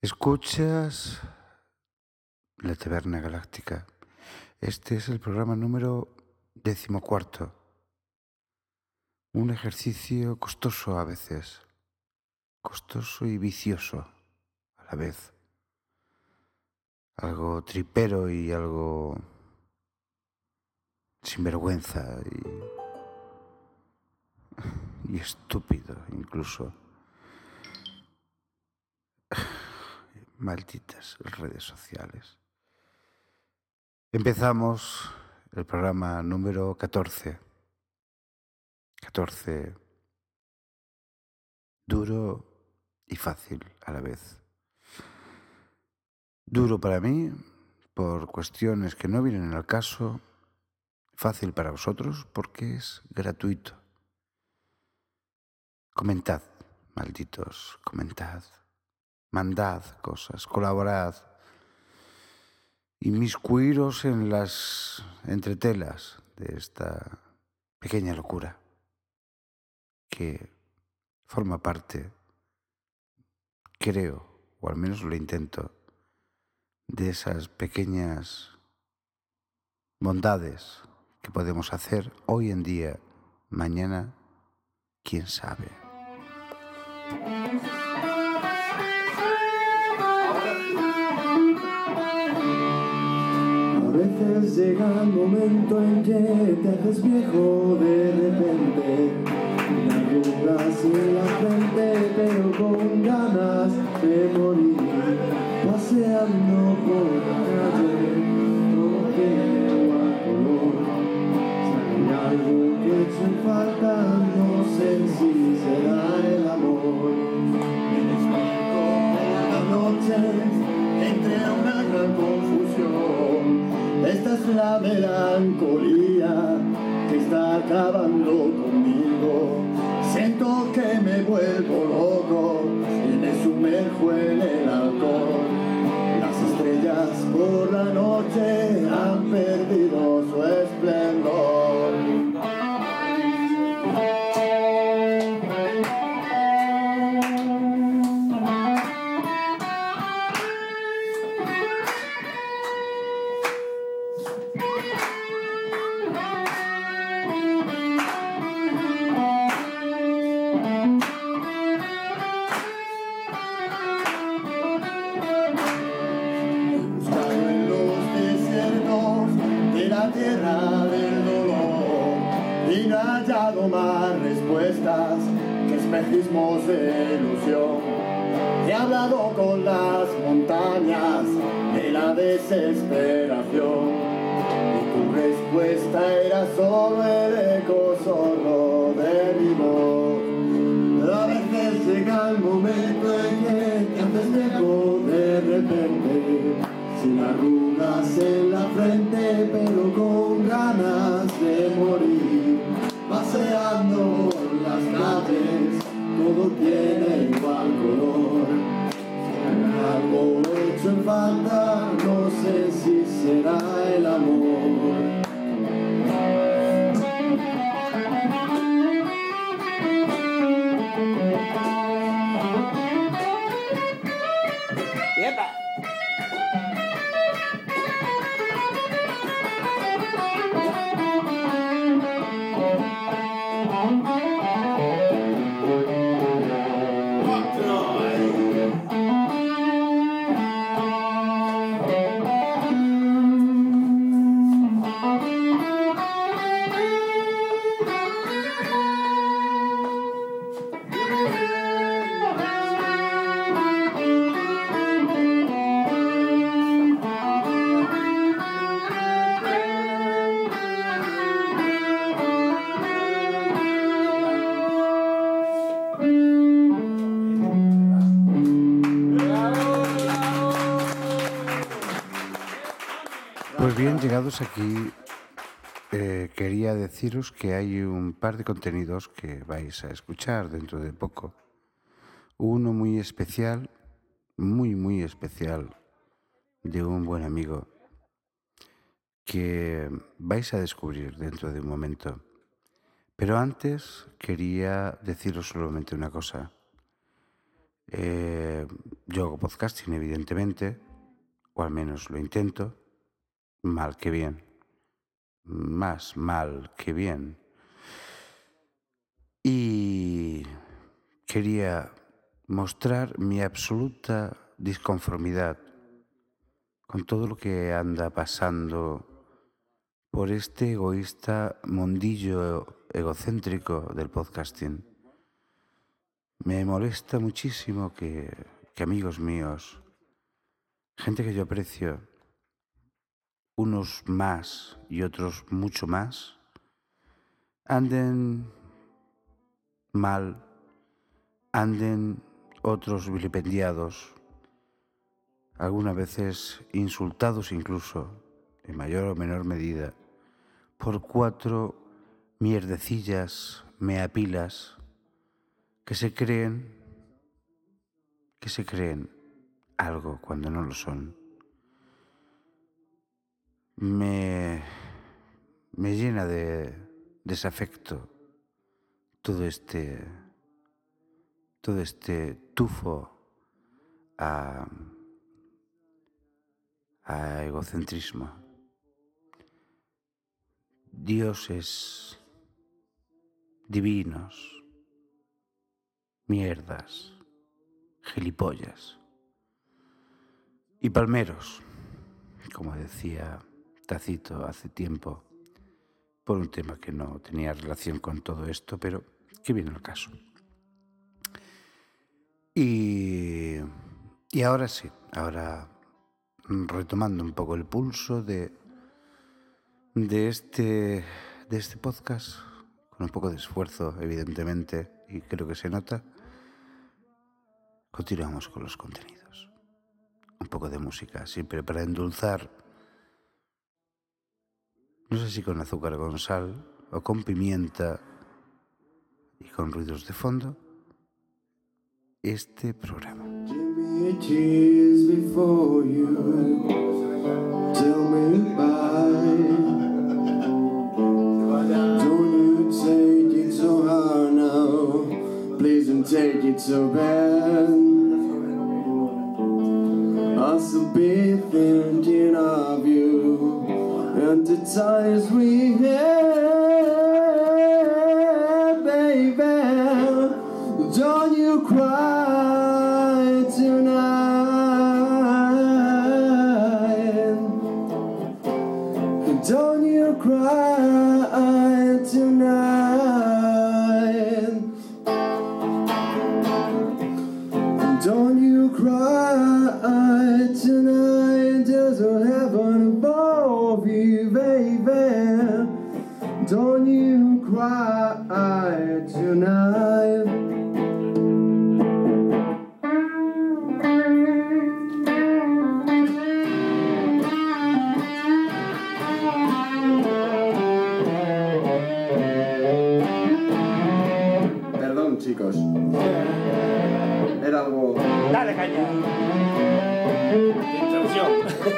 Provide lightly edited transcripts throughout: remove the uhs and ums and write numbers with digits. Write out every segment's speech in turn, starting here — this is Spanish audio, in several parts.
Escuchas la Taberna Galáctica. Este es el programa número 14. Un ejercicio costoso a veces, costoso y vicioso a la vez. Algo tripero y algo sinvergüenza y estúpido incluso. Malditas redes sociales. Empezamos el programa número 14. 14 duro y fácil a la vez. Duro para mí por cuestiones que no vienen al caso. Fácil para vosotros porque es gratuito. Comentad, malditos, comentad. Mandad cosas, colaborad. Inmiscuiros en las entretelas de esta pequeña locura que forma parte, creo, o al menos lo intento, de esas pequeñas bondades que podemos hacer hoy en día, mañana, quién sabe. A veces llega el momento en que te haces viejo de repente, con arrugas en la frente, pero con ganas de morir, paseando por la calle, todo tiene igual color. Si hay algo que he hecho en falta, no sé si será el amor. Me despierto por las noches entre una gran confusión. Esta es la melancolía que está acabando conmigo. Siento que me vuelvo loco y me sumerjo en el alcohol. Las estrellas por la noche han perdido su esplendor. Más respuestas que espejismos de ilusión. He hablado con las montañas de la desesperación y tu respuesta era solo el eco sordo de mi voz. A veces llega el momento en que te haces viejo de repente, sin arrugas en la frente, pero con ganas de morir. Paseando por las calles, todo tiene igual color. Si hay algo hecho en falta, no sé si será el amor. Pues bien, llegados aquí, quería deciros que hay un par de contenidos que vais a escuchar dentro de poco. Uno muy especial, muy especial, de un buen amigo que vais a descubrir dentro de un momento. Pero antes quería deciros solamente una cosa. Yo hago podcasting, evidentemente, o al menos lo intento, mal que bien, más mal que bien. Y quería mostrar mi absoluta disconformidad con todo lo que anda pasando por este egoísta mundillo egocéntrico del podcasting. Me molesta muchísimo que amigos míos, gente que yo aprecio, unos más y otros mucho más, anden mal, anden otros vilipendiados, algunas veces insultados incluso, en mayor o menor medida, por 4 mierdecillas meapilas que se creen algo cuando no lo son. Me llena de desafecto todo este tufo a egocentrismo. Dioses divinos, mierdas, gilipollas y palmeros, como decía Tácito hace tiempo, por un tema que no tenía relación con todo esto, pero que viene al caso. Y ahora sí, ahora retomando un poco el pulso de este podcast, con un poco de esfuerzo, evidentemente, y creo que se nota, continuamos con los contenidos. Un poco de música, siempre para endulzar, no sé si con azúcar, con sal o con pimienta y con ruidos de fondo, este programa. Give me a kiss before you tell me goodbye. Don't you take it so hard now, please don't take it so bad. I'll still be thinking of you and the times we had, baby. Don't you cry tonight. Don't you cry tonight. Don't you cry tonight. There's a heaven above you, baby. Don't you cry tonight. Perdón, chicos. Era algo... Dale, caña. Introducción.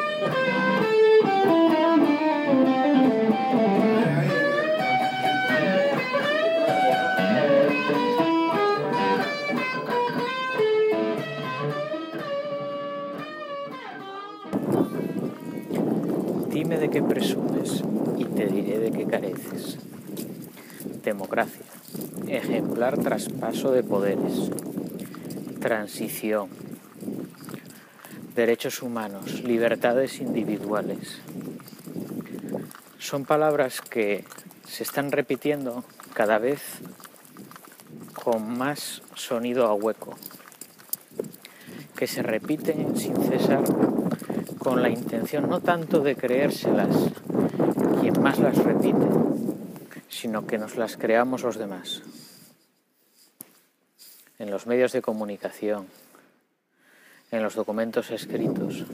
Dime de qué presumes y te diré de qué careces. Democracia, ejemplar traspaso de poderes, transición, derechos humanos, libertades individuales. Son palabras que se están repitiendo cada vez con más sonido a hueco, que se repiten sin cesar con la intención no tanto de creérselas quien más las repite, sino que nos las creamos los demás. En los medios de comunicación, en los documentos escritos,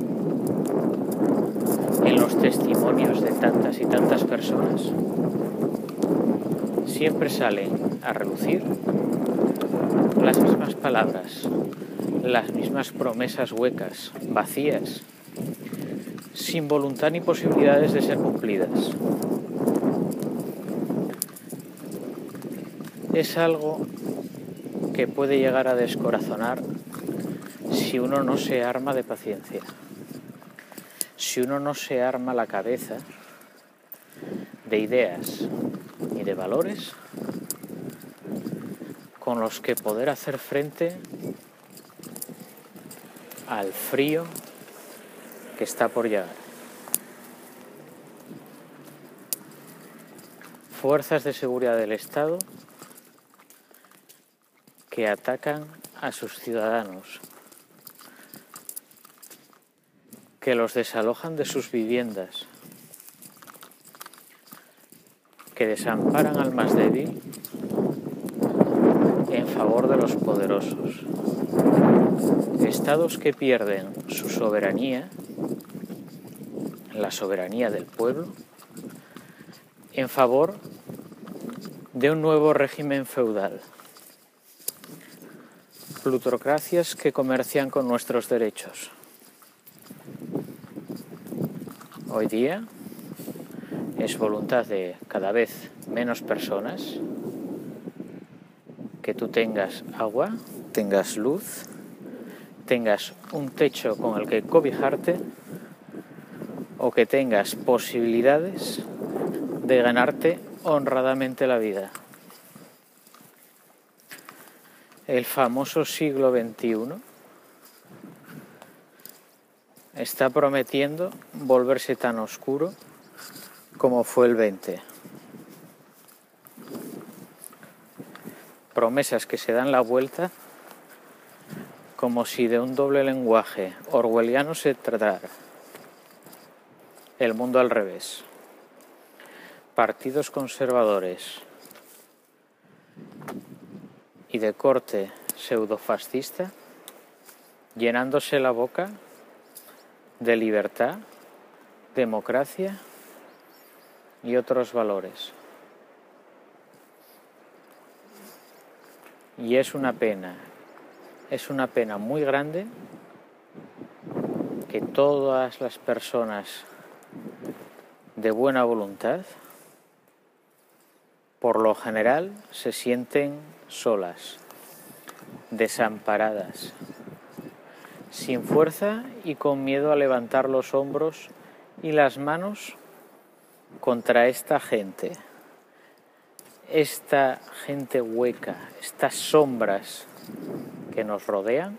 en los testimonios de tantas y tantas personas, siempre salen a relucir las mismas palabras, las mismas promesas huecas, vacías, sin voluntad ni posibilidades de ser cumplidas. Es algo que puede llegar a descorazonar si uno no se arma de paciencia, si uno no se arma la cabeza de ideas y de valores con los que poder hacer frente al frío que está por llegar. Fuerzas de seguridad del Estado que atacan a sus ciudadanos, que los desalojan de sus viviendas, que desamparan al más débil en favor de los poderosos. Estados que pierden su soberanía, la soberanía del pueblo, en favor de un nuevo régimen feudal. Plutocracias que comercian con nuestros derechos. Hoy día es voluntad de cada vez menos personas que tú tengas agua, tengas luz, tengas un techo con el que cobijarte o que tengas posibilidades de ganarte honradamente la vida. El famoso siglo XXI está prometiendo volverse tan oscuro como fue el XX. Promesas que se dan la vuelta como si de un doble lenguaje orwelliano se tratara. El mundo al revés. Partidos conservadores y de corte pseudofascista llenándose la boca de libertad, democracia y otros valores. Y es una pena muy grande que todas las personas de buena voluntad, por lo general, se sienten solas, desamparadas, sin fuerza y con miedo a levantar los hombros y las manos contra esta gente hueca, estas sombras que nos rodean,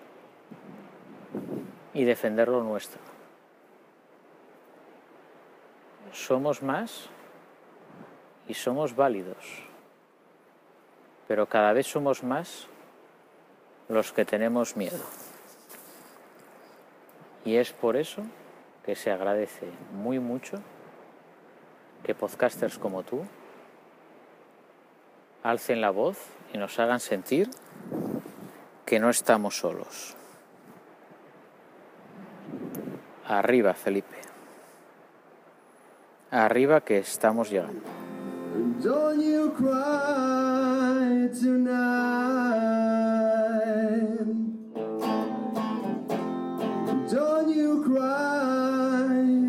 y defender lo nuestro. Somos más y somos válidos, pero cada vez somos más los que tenemos miedo. Y es por eso que se agradece muy mucho que podcasters como tú alcen la voz y nos hagan sentir que no estamos solos. Arriba, Felipe. Arriba, que estamos llegando. Don't you cry tonight. Don't you cry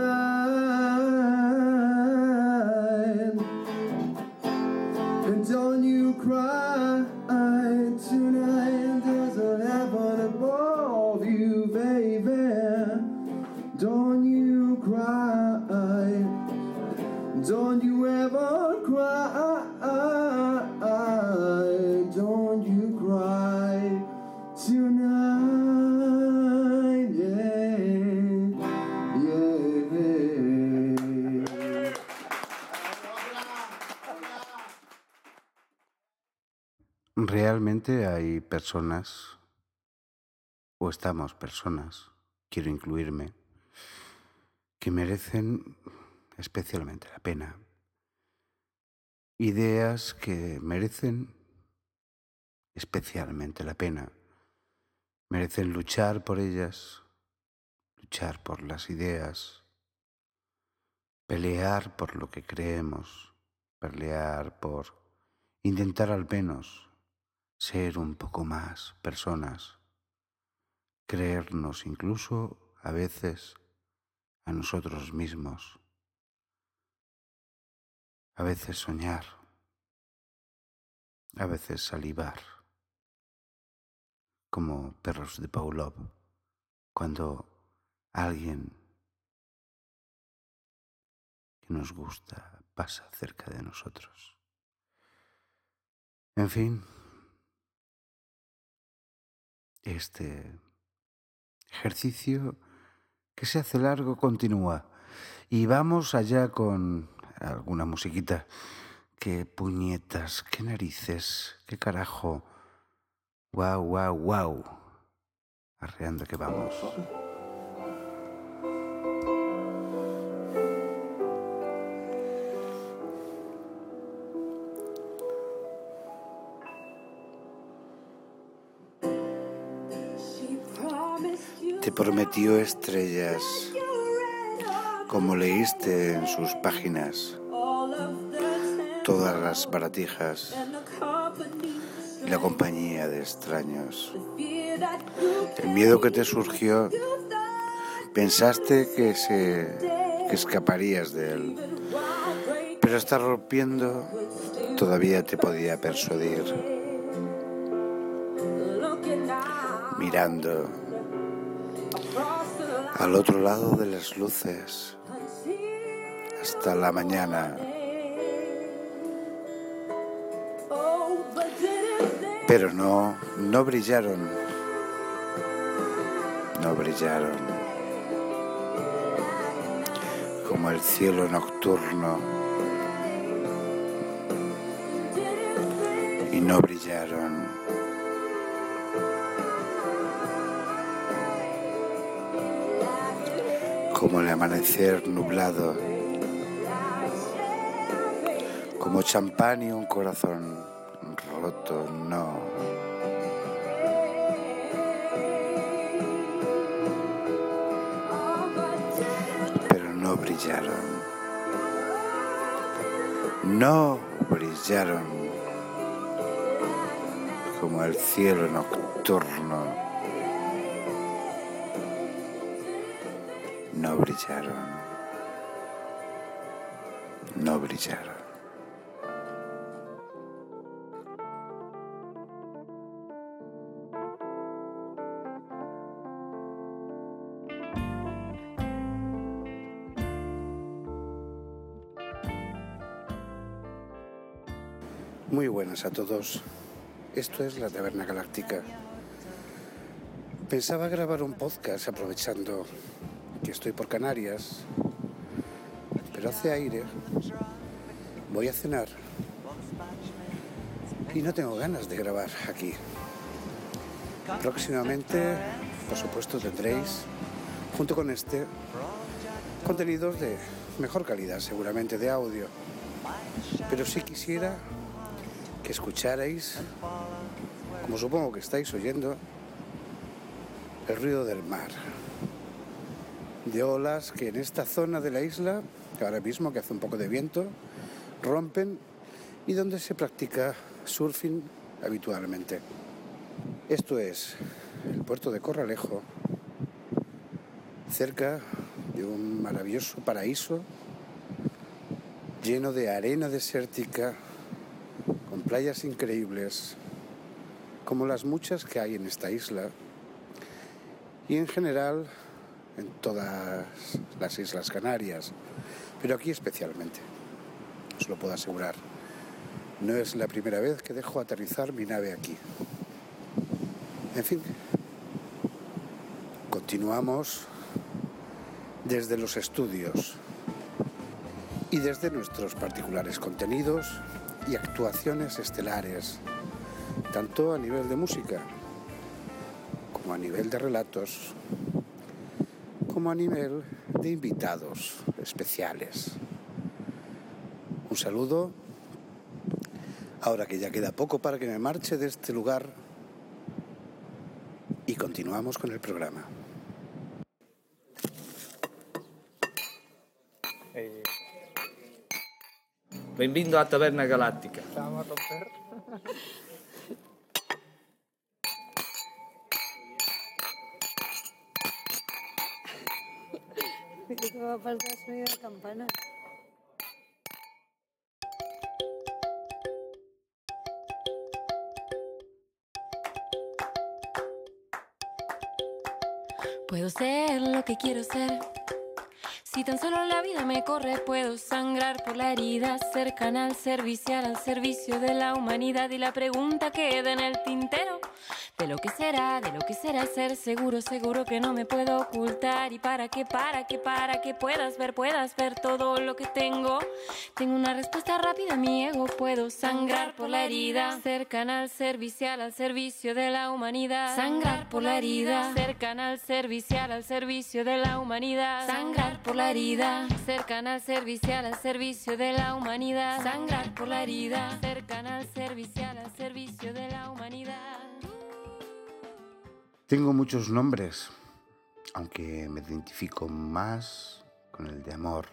tonight. And don't you cry tonight. There's a heaven above you, baby. Don't you cry. Don't you ever cry. Don't you cry tonight. Yeah, yeah. Realmente hay personas, o estamos personas, quiero incluirme, que merecen especialmente la pena. Ideas que merecen especialmente la pena. Merecen luchar por ellas, luchar por las ideas, pelear por lo que creemos, pelear por intentar al menos ser un poco más personas, creernos incluso a veces a nosotros mismos, a veces soñar, a veces salivar. como perros de Pavlov, cuando alguien que nos gusta pasa cerca de nosotros. En fin, este ejercicio que se hace largo continúa. Y vamos allá con alguna musiquita. Qué puñetas, qué narices, qué carajo. Guau, guau, guau. Arreando que vamos. Te prometió estrellas, como leíste en sus páginas, todas las baratijas y la compañía de extraños. El miedo que te surgió, pensaste que escaparías de él, pero estar rompiendo todavía te podía persuadir. Mirando al otro lado de las luces hasta la mañana. Pero no brillaron. No brillaron como el cielo nocturno. Y no brillaron como el amanecer nublado, como champán y un corazón roto, no. Pero no brillaron. No brillaron como el cielo nocturno. No brillaron. No brillaron. Muy buenas a todos. Esto es La Taberna Galáctica. Pensaba grabar un podcast aprovechando que estoy por Canarias, pero hace aire, voy a cenar y no tengo ganas de grabar aquí. Próximamente, por supuesto, tendréis, junto con este, contenidos de mejor calidad, seguramente de audio, pero sí quisiera que escucharais, como supongo que estáis oyendo, el ruido del mar, de olas que en esta zona de la isla, que ahora mismo que hace un poco de viento, rompen y donde se practica surfing habitualmente. Esto es el puerto de Corralejo, cerca de un maravilloso paraíso lleno de arena desértica, con playas increíbles, como las muchas que hay en esta isla y en general en todas las Islas Canarias, pero aquí especialmente, os lo puedo asegurar. No es la primera vez que dejo aterrizar mi nave aquí. En fin, continuamos desde los estudios y desde nuestros particulares contenidos y actuaciones estelares, tanto a nivel de música como a nivel de relatos, como a nivel de invitados especiales. Un saludo, ahora que ya queda poco para que me marche de este lugar, y continuamos con el programa. Benvindo á Taberna Galáctica. Vamos a romper. ¿Qué va a faltar sonido de campana? Puedo ser lo que quiero ser. Si tan solo la vida me corre, puedo sangrar por la herida, ser canal servicial al servicio de la humanidad. Y la pregunta queda en el tintero: de lo que será ser seguro, seguro que no me puedo ocultar. Y para que puedas ver todo lo que tengo. Tengo una respuesta rápida a mi ego, puedo sangrar por la herida, ser canal servicial al servicio de la humanidad. Sangrar por la herida, ser canal servicial al servicio de la humanidad. Sangrar por la herida, ser canal servicial al servicio de la humanidad. Sangrar por la herida, ser canal servicial al servicio de la humanidad. Tengo muchos nombres, aunque me identifico más con el de amor.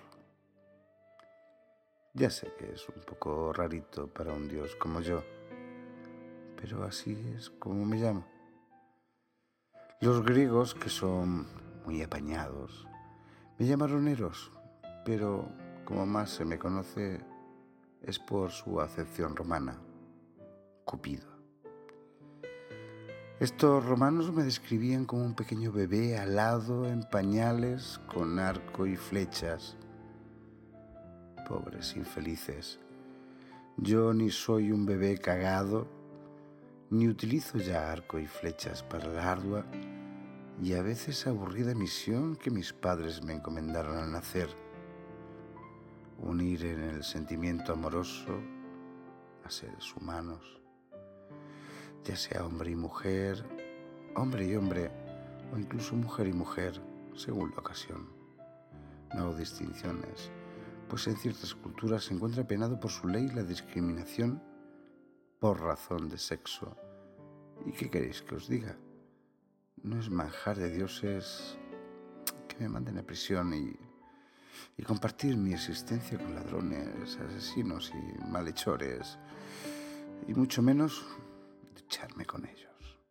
Ya sé que es un poco rarito para un dios como yo, pero así es como me llamo. Los griegos, que son muy apañados, me llamaron Eros, pero como más se me conoce es por su acepción romana, Cupido. Estos romanos me describían como un pequeño bebé alado en pañales con arco y flechas. Pobres infelices. Yo ni soy un bebé cagado, ni utilizo ya arco y flechas para la ardua y a veces aburrida misión que mis padres me encomendaron al nacer: unir en el sentimiento amoroso a seres humanos, ya sea hombre y mujer, hombre y hombre, o incluso mujer y mujer, según la ocasión. No hago distinciones, pues en ciertas culturas se encuentra penado por su ley la discriminación por razón de sexo. ¿Y qué queréis que os diga? No es manjar de dioses que me manden a prisión y compartir mi existencia con ladrones, asesinos y malhechores, y mucho menos ducharme con ellos.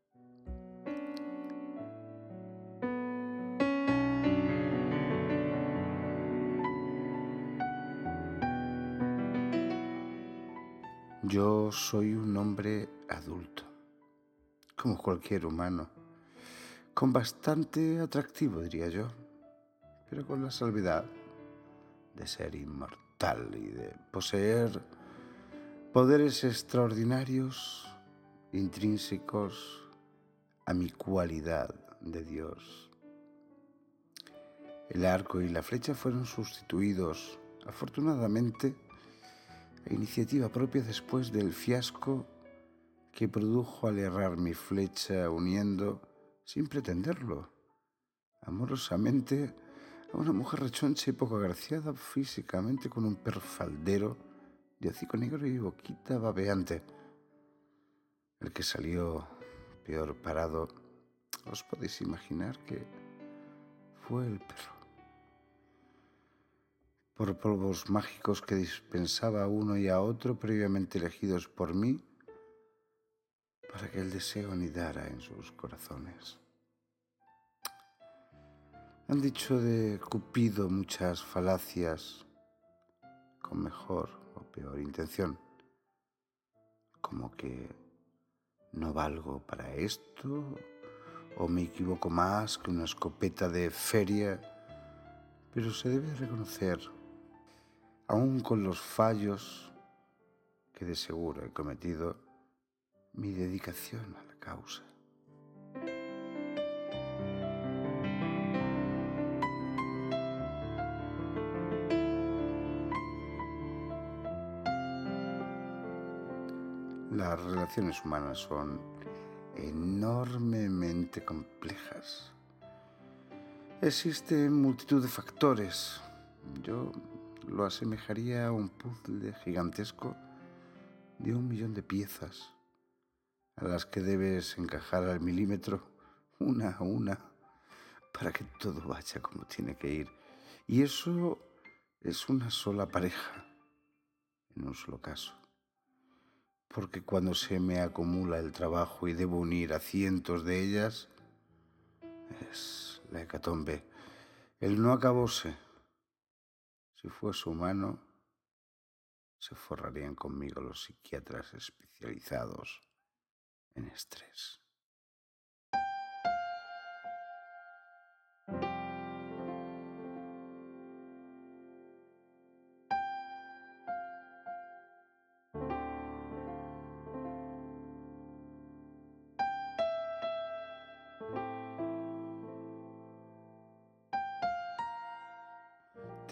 Yo soy un hombre adulto, como cualquier humano, con bastante atractivo, diría yo, pero con la salvedad de ser inmortal y de poseer poderes extraordinarios intrínsecos a mi cualidad de Dios. El arco y la flecha fueron sustituidos, afortunadamente, a iniciativa propia después del fiasco que produjo al errar mi flecha uniendo, sin pretenderlo, amorosamente a una mujer rechoncha y poco agraciada físicamente con un perro faldero de hocico negro y boquita babeante. El que salió peor parado, os podéis imaginar que fue el perro. Por polvos mágicos que dispensaba a uno y a otro previamente elegidos por mí para que el deseo anidara en sus corazones. Han dicho de Cupido muchas falacias con mejor o peor intención, como que no valgo para esto o me equivoco más que una escopeta de feria, pero se debe reconocer, aun con los fallos que de seguro he cometido, mi dedicación a la causa. Las relaciones humanas son enormemente complejas. Existen multitud de factores. Yo lo asemejaría a un puzzle gigantesco de 1.000.000 de piezas, a las que debes encajar al milímetro, una a una, para que todo vaya como tiene que ir. Y eso es una sola pareja, en un solo caso. Porque cuando se me acumula el trabajo y debo unir a cientos de ellas, es la hecatombe. El no acabose. Si fuese humano, se forrarían conmigo los psiquiatras especializados en estrés.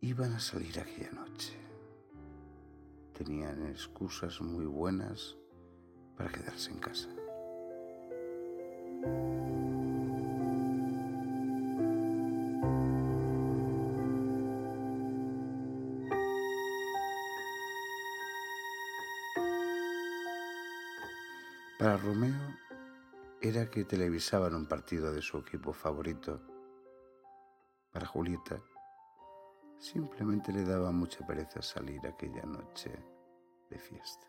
iban a salir aquella noche. Tenían excusas muy buenas para quedarse en casa. Para Romeo era que televisaban un partido de su equipo favorito. Para Julieta simplemente le daba mucha pereza salir aquella noche de fiesta.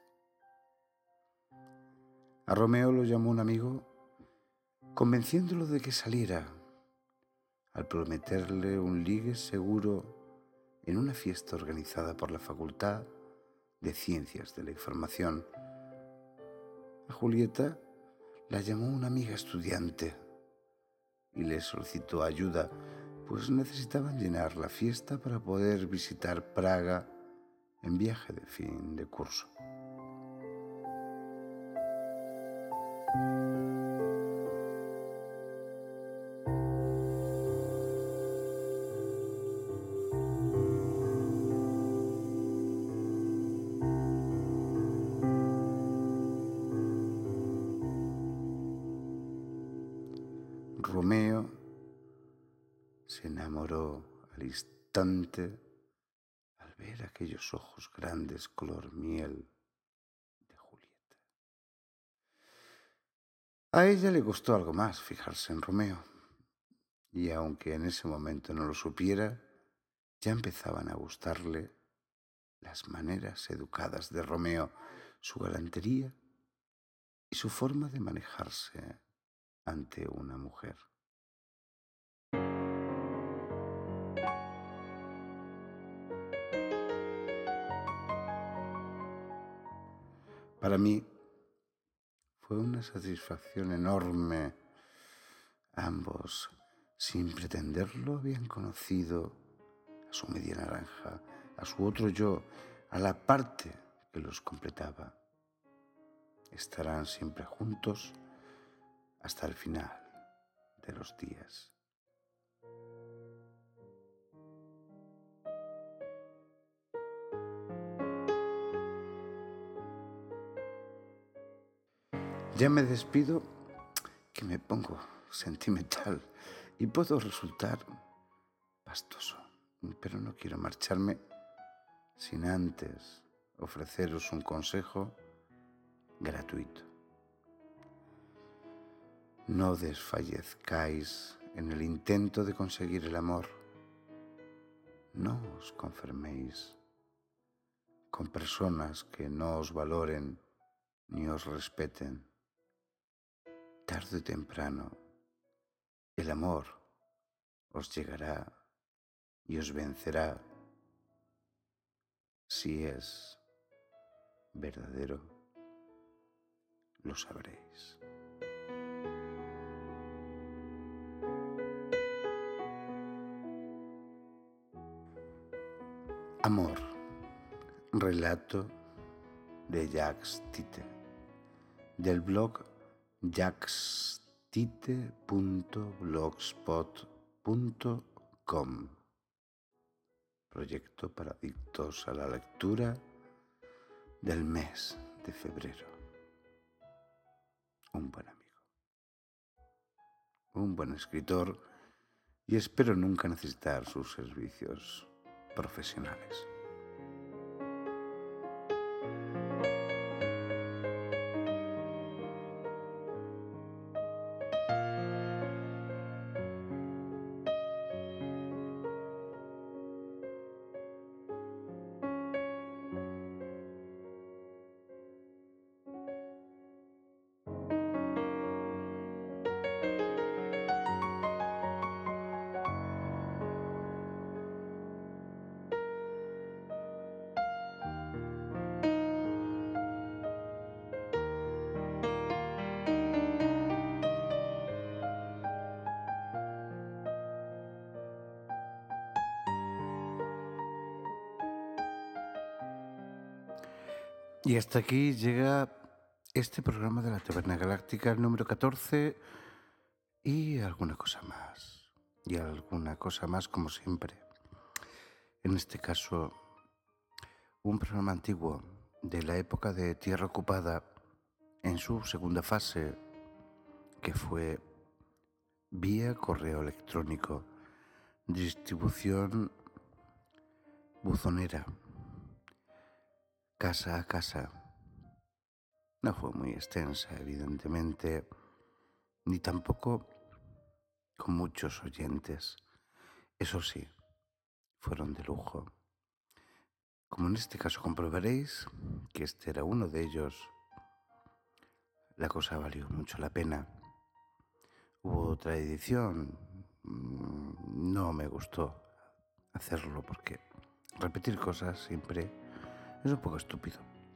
A Romeo lo llamó un amigo convenciéndolo de que saliera, al prometerle un ligue seguro en una fiesta organizada por la Facultad de Ciencias de la Información. A Julieta la llamó una amiga estudiante y le solicitó ayuda, pues necesitaban llenar la fiesta para poder visitar Praga en viaje de fin de curso. Romeo se enamoró al instante al ver aquellos ojos grandes color miel de Julieta. A ella le costó algo más fijarse en Romeo, y aunque en ese momento no lo supiera, ya empezaban a gustarle las maneras educadas de Romeo, su galantería y su forma de manejarse ante una mujer. Para mí fue una satisfacción enorme. Ambos, sin pretenderlo, habían conocido a su media naranja, a su otro yo, a la parte que los completaba. Estarán siempre juntos hasta el final de los días. Ya me despido, que me pongo sentimental y puedo resultar pastoso, pero no quiero marcharme sin antes ofreceros un consejo gratuito. No desfallezcáis en el intento de conseguir el amor. No os conforméis con personas que no os valoren ni os respeten. Tarde o temprano, el amor os llegará y os vencerá. Si es verdadero, lo sabréis. Amor, relato de Jacques Tite, del blog jacquestite.blogspot.com, proyecto para adictos a la lectura del mes de febrero. Un buen amigo, un buen escritor, y espero nunca necesitar sus servicios profesionales. Y hasta aquí llega este programa de la Taberna Galáctica, el número 14, y alguna cosa más. Y alguna cosa más, como siempre. en este caso, un programa antiguo de la época de Tierra Ocupada en su segunda fase, que fue vía correo electrónico, distribución buzonera, casa a casa. No fue muy extensa, evidentemente, ni tampoco con muchos oyentes. Eso sí, fueron de lujo. Como en este caso comprobaréis que este era uno de ellos, la cosa valió mucho la pena. Hubo otra edición, no me gustó hacerlo porque repetir cosas siempre es un poco estúpido.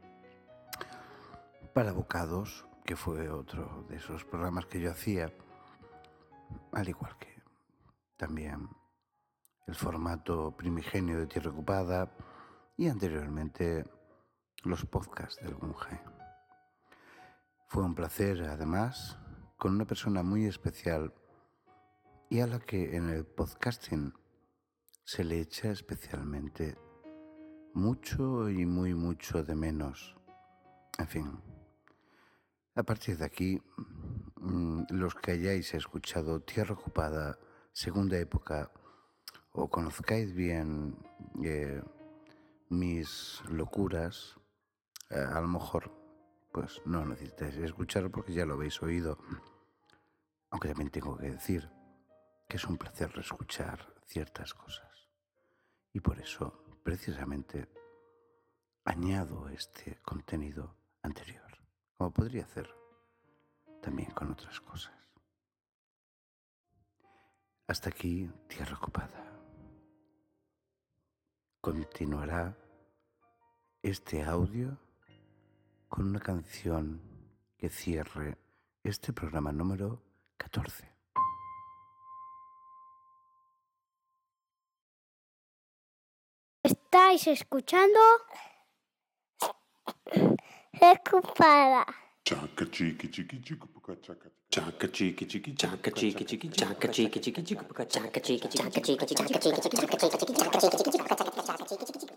Para Bocados, que fue otro de esos programas que yo hacía, al igual que también el formato primigenio de Tierra Ocupada y anteriormente los podcasts del Gunge. Fue un placer, además, con una persona muy especial y a la que en el podcasting se le echa especialmente mucho y muy mucho de menos. En fin, a partir de aquí, los que hayáis escuchado Tierra Ocupada, segunda época, o conozcáis bien mis locuras, a lo mejor pues no necesitáis escucharlo porque ya lo habéis oído. Aunque también tengo que decir que es un placer reescuchar ciertas cosas. Y por eso, precisamente, añado este contenido anterior, como podría hacer también con otras cosas. Hasta aquí, Tierra Ocupada. Continuará este audio con una canción que cierre este programa número 14. Estáis escuchando Ocupada. Chaca chiqui chiqui chiqui puca chaca. Chaca chiqui chiqui chaca chiqui chiqui chaca chiqui chiqui chiqui puca chaca chiqui chiqui Chaca chiqui chaca chiqui chaca chiqui chaca chiqui chaca chiqui chaca chiqui chaca chiqui.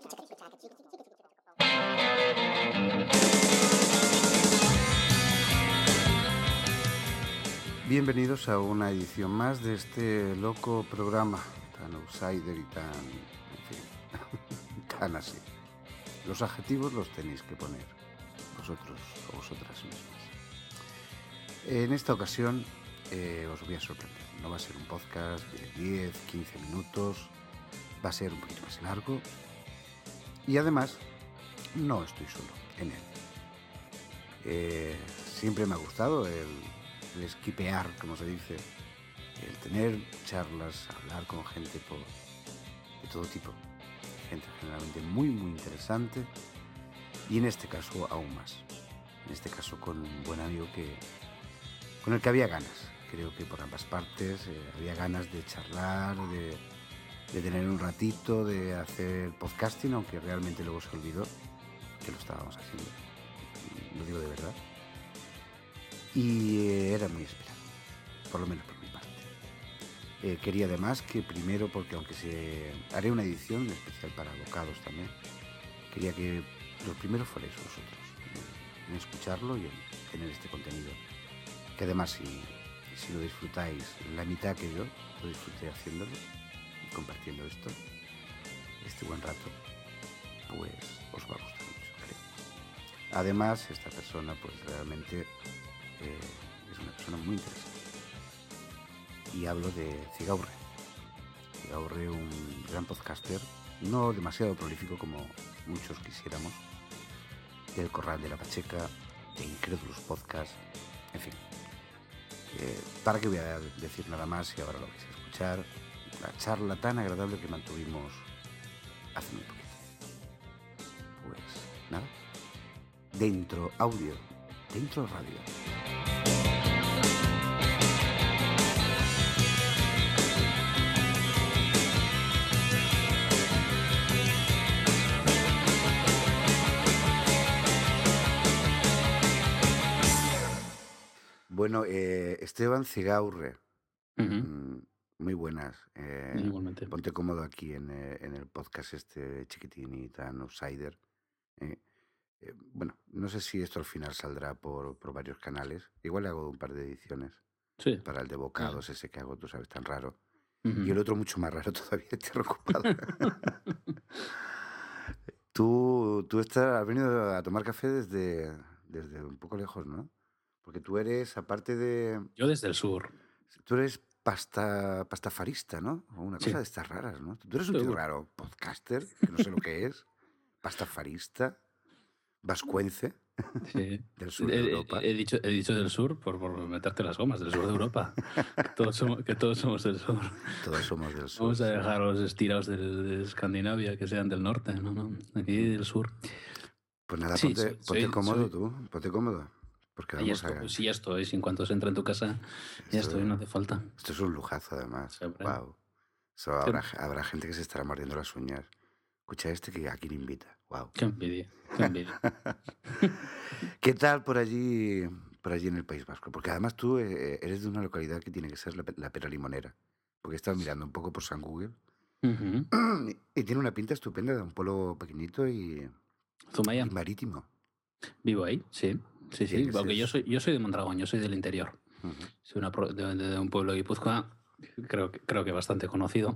Bienvenidos a una edición más de este loco programa, tan outsider y tan, en fin, tan así. Los adjetivos los tenéis que poner vosotros o vosotras mismas. En esta ocasión os voy a sorprender. No va a ser un podcast de 10, 15 minutos, va a ser un poquito más largo y además no estoy solo en él. Siempre me ha gustado el esquipear, como se dice, el tener charlas, hablar con gente de todo tipo, gente generalmente muy muy interesante y en este caso aún más, en este caso con un buen amigo con el que había ganas, creo que por ambas partes había ganas de charlar, de tener un ratito, de hacer podcasting, aunque realmente luego se olvidó que lo estábamos haciendo, lo digo de verdad. Y era muy esperado, por lo menos por mi parte. Quería además que primero, porque aunque haré una edición especial para Bocados también, quería que los primeros fuerais vosotros en escucharlo y en tener este contenido. Que además si lo disfrutáis la mitad que yo, lo disfruté haciéndolo y compartiendo este buen rato, pues os va a gustar mucho, creo. Además, esta persona pues realmente es una persona muy interesante. Y hablo de Cigaurre. Cigaurre, un gran podcaster, no demasiado prolífico como muchos quisiéramos, del Corral de la Pacheca, de Incrédulos Podcast, en fin. ¿Para qué voy a decir nada más si ahora lo vais a escuchar? La charla tan agradable que mantuvimos hace muy poquito. Pues nada, dentro audio, dentro radio. Bueno, Esteban Cigaurre, Muy buenas. Igualmente. Ponte cómodo aquí en el podcast este chiquitín y tan outsider. eh. Bueno, no sé si esto al final saldrá por varios canales. Igual le hago un par de ediciones Sí. para el de bocados ese que hago, tú sabes, tan raro. Ujú. Y el otro mucho más raro todavía, Tierra Ocupada. Tú has venido a tomar café desde un poco lejos, ¿no? Porque tú eres, aparte de... Yo desde el sur. Tú eres pastafarista, ¿no? O una cosa Sí, de estas raras, ¿no? Tú eres un tío seguro. raro, podcaster, que no sé lo que es, pastafarista, vascuence, Sí. del sur de Europa. He dicho del sur por meterte las gomas, del sur de Europa. Que todos somos del sur. Todos somos del sur. Vamos a sí. dejar a los estirados de Escandinavia que sean del norte, no. Aquí del sur. Pues nada, Sí, ponte cómodo tú, ponte cómodo. Porque ahí vamos estoy, a... sí, ya estoy. Si en cuanto se entra en tu casa, ya estoy, no hace falta. Esto es un lujazo, además. Siempre. Wow. Habrá gente que se estará mordiendo las uñas. Escucha este que aquí le invita. Wow. Qué envidia, qué envidia. ¿Qué tal por allí en el País Vasco? Porque además tú eres de una localidad que tiene que ser la Pera Limonera. Porque he estado mirando un poco por San Google Ujú. y tiene una pinta estupenda de un pueblo pequeñito y Zumaya, marítimo. vivo ahí, sí. Sí, Tiene que porque ser- yo soy de Mondragón, yo soy del interior. Ujú. Soy de un pueblo de Guipúzcoa, creo que bastante conocido.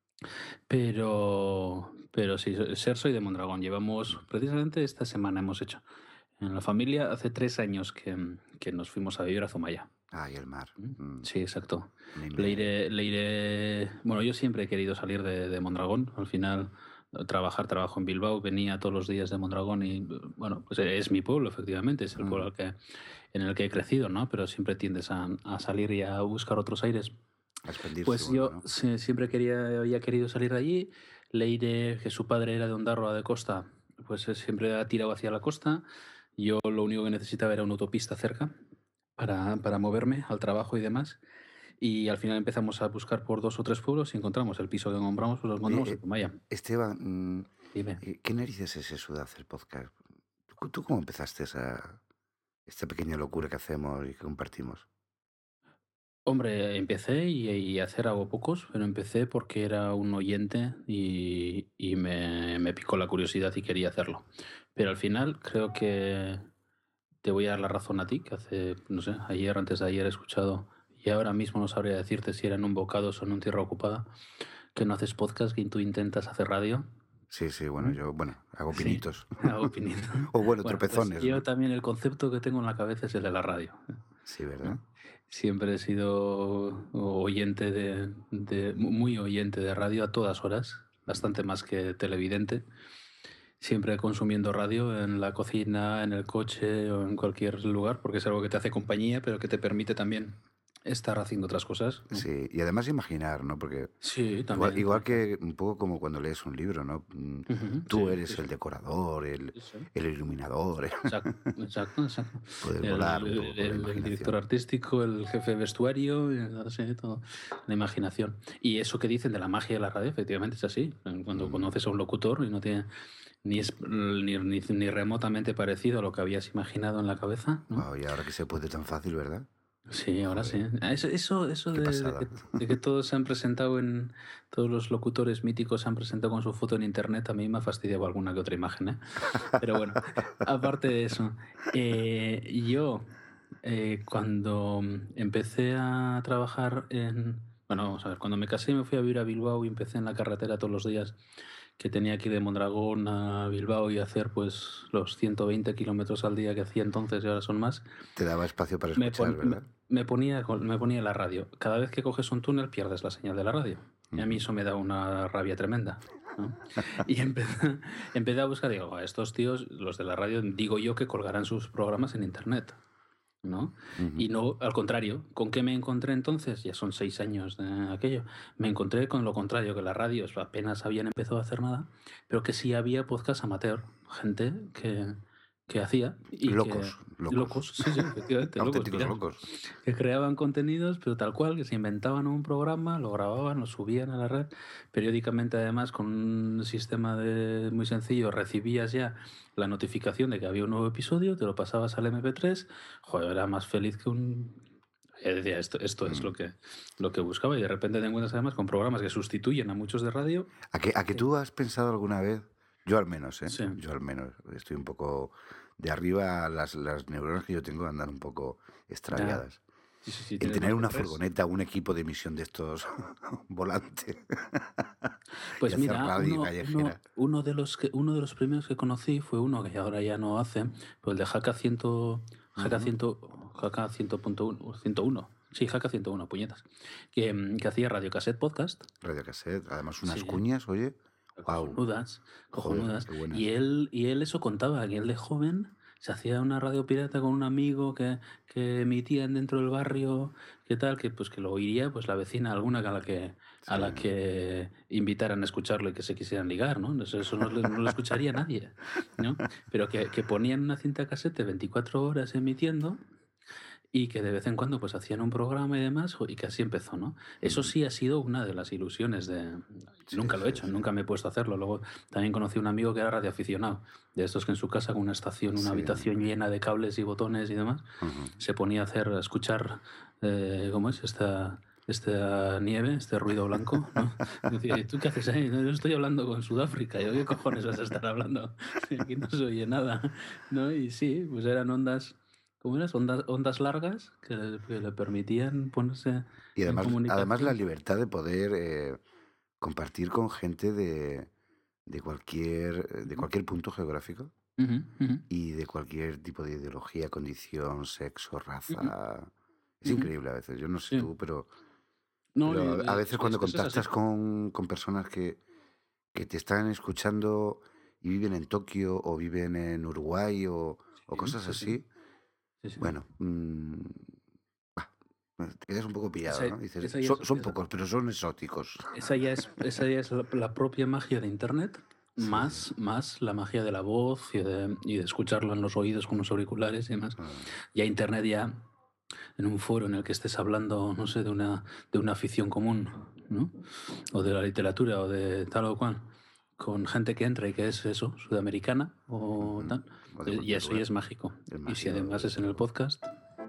Pero sí, soy de Mondragón. Llevamos, precisamente esta semana hemos hecho. En la familia hace 3 años que nos fuimos a vivir a Zumaya. Ah, y el mar. Sí, exacto. A mí me- Le iré... Bueno, yo siempre he querido salir de Mondragón. Al final, trabajo en Bilbao, venía todos los días de Mondragón y, bueno, pues es mi pueblo, efectivamente, es el pueblo en el que he crecido, ¿no? Pero siempre tiendes a salir y a buscar otros aires. a expandirse Pues uno, yo ¿no? siempre había querido salir de allí. Leire, que su padre era de Ondarroa de Costa, pues siempre ha tirado hacia la costa. Yo lo único que necesitaba era una autopista cerca para moverme al trabajo y demás. Y al final empezamos a buscar por 2 o 3 pueblos y encontramos el piso que compramos, pues lo encontramos en Zumaya. Esteban, Dime. ¿qué narices es eso de hacer podcast? ¿Tú cómo empezaste esta pequeña locura que hacemos y que compartimos? Hombre, empecé y hacer hago pocos, pero empecé porque era un oyente y me picó la curiosidad y quería hacerlo. Pero al final creo que te voy a dar la razón a ti, que hace, no sé, antes de ayer he escuchado, y ahora mismo no sabría decirte si era en un Bocados o en un Tierra Ocupada, que no haces podcast, que tú intentas hacer radio. Sí, bueno, yo hago Sí, pinitos. hago pinitos. O bueno, Pues tropezones, yo ¿no? también el concepto que tengo en la cabeza es el de la radio. Sí, ¿verdad? Siempre he sido oyente muy oyente de radio a todas horas, bastante más que televidente. Siempre consumiendo radio en la cocina, en el coche o en cualquier lugar, porque es algo que te hace compañía, pero que te permite también estar haciendo otras cosas, ¿no? Sí, y además imaginar, ¿no? Porque Sí, también. igual que un poco como cuando lees un libro, ¿no? Ujú, Tú sí, eres sí, el decorador, el sí. iluminador. Exacto. Puedes volar un poco con la El imaginación. director artístico, el jefe de vestuario, sí, todo. La imaginación. Y eso que dicen de la magia de la radio, efectivamente es así. Cuando conoces a un locutor y no tiene ni remotamente parecido a lo que habías imaginado en la cabeza, ¿no? Wow, y ahora que se puede tan fácil, ¿verdad? Sí, ahora sí. Eso Qué pasada. de que todos se han presentado todos los locutores míticos se han presentado con su foto en internet, a mí me ha fastidiado alguna que otra imagen, ¿eh? Pero bueno, aparte de eso, yo cuando empecé a trabajar bueno, vamos a ver, cuando me casé me fui a vivir a Bilbao y empecé en la carretera todos los días que tenía que ir de Mondragón a Bilbao y hacer pues los 120 kilómetros al día que hacía entonces y ahora son más. Te daba espacio para Me, escuchar, pon- ¿verdad? me ponía la radio. Cada vez que coges un túnel pierdes la señal de la radio. Y a mí eso me da una rabia tremenda, ¿no? Y empecé a buscar, digo, "A estos tíos, los de la radio, digo yo que colgarán sus programas en internet, ¿no?". Y no, al contrario, ¿con qué me encontré entonces? Ya son 6 años de aquello. Me encontré con lo contrario, que las radios apenas habían empezado a hacer nada, pero que sí había podcast amateur, gente que hacía y Locos. locos, sí, efectivamente, locos, Auténticos pirados, locos. que creaban contenidos, pero tal cual, que se inventaban un programa, lo grababan, lo subían a la red, periódicamente además con un sistema muy sencillo, recibías ya la notificación de que había un nuevo episodio, te lo pasabas al MP3, joder, era más feliz que un... Yo decía, esto es lo que buscaba, y de repente te encuentras además con programas que sustituyen a muchos de radio. ¿A que tú has pensado alguna vez? Yo al menos, ¿eh? Sí. Yo al menos. Estoy un poco de arriba, las neuronas que yo tengo andan un poco extraviadas. Sí, En tienes tener más de una 3. furgoneta, un equipo de emisión de estos volante. Pues y hacer mira, radio callejera. uno de los primeros que conocí fue uno que ahora ya no hace, pues el de Jaca 101. Sí, Jaca 101, puñetas. Que hacía Radio Cassette Podcast. Radio cassette, además unas Sí. cuñas, oye. Wow. Cojonudas. Joder, qué buenas. Y él eso contaba, que él de joven se hacía una radio pirata con un amigo que emitían dentro del barrio, que tal, que pues que lo oiría pues la vecina alguna a la que invitaran a escucharlo y que se quisieran ligar, ¿no? Eso no lo escucharía nadie, ¿no? Pero que ponían una cinta cassette 24 horas emitiendo, y que de vez en cuando pues hacían un programa y demás, y que así empezó, ¿no? Eso sí ha sido una de las ilusiones de... Nunca lo he hecho, nunca me he puesto a hacerlo. Luego también conocí un amigo que era radioaficionado, de estos que en su casa con una estación, una habitación llena de cables y botones y demás, se ponía a escuchar, ¿cómo es? Esta nieve, este ruido blanco, ¿no? Y decía, ¿y tú qué haces ahí? No, yo estoy hablando con Sudáfrica. Yo, ¿qué cojones vas a estar hablando? Aquí no se oye nada, ¿no? Y sí, pues eran ondas... ¿Cómo eras? Ondas largas que le permitían ponerse Y en comunicación. además la libertad de poder compartir con gente de cualquier punto geográfico y de cualquier tipo de ideología, condición, sexo, raza. Es increíble a veces. Yo no sé tú, pero a veces cuando contactas con personas que te están escuchando y viven en Tokio o viven en Uruguay o cosas así. Bueno, te quedas un poco pillado, ¿no? Dices, son pocos, pero son exóticos. Esa ya es la propia magia de Internet, más la magia de la voz y de escucharlo en los oídos con los auriculares y demás. Ya Internet ya en un foro en el que estés hablando, no sé, de una afición común, ¿no? O de la literatura o de tal o cual, con gente que entra y que es eso, sudamericana o tal, y eso ya es mágico. Y si además es en el podcast...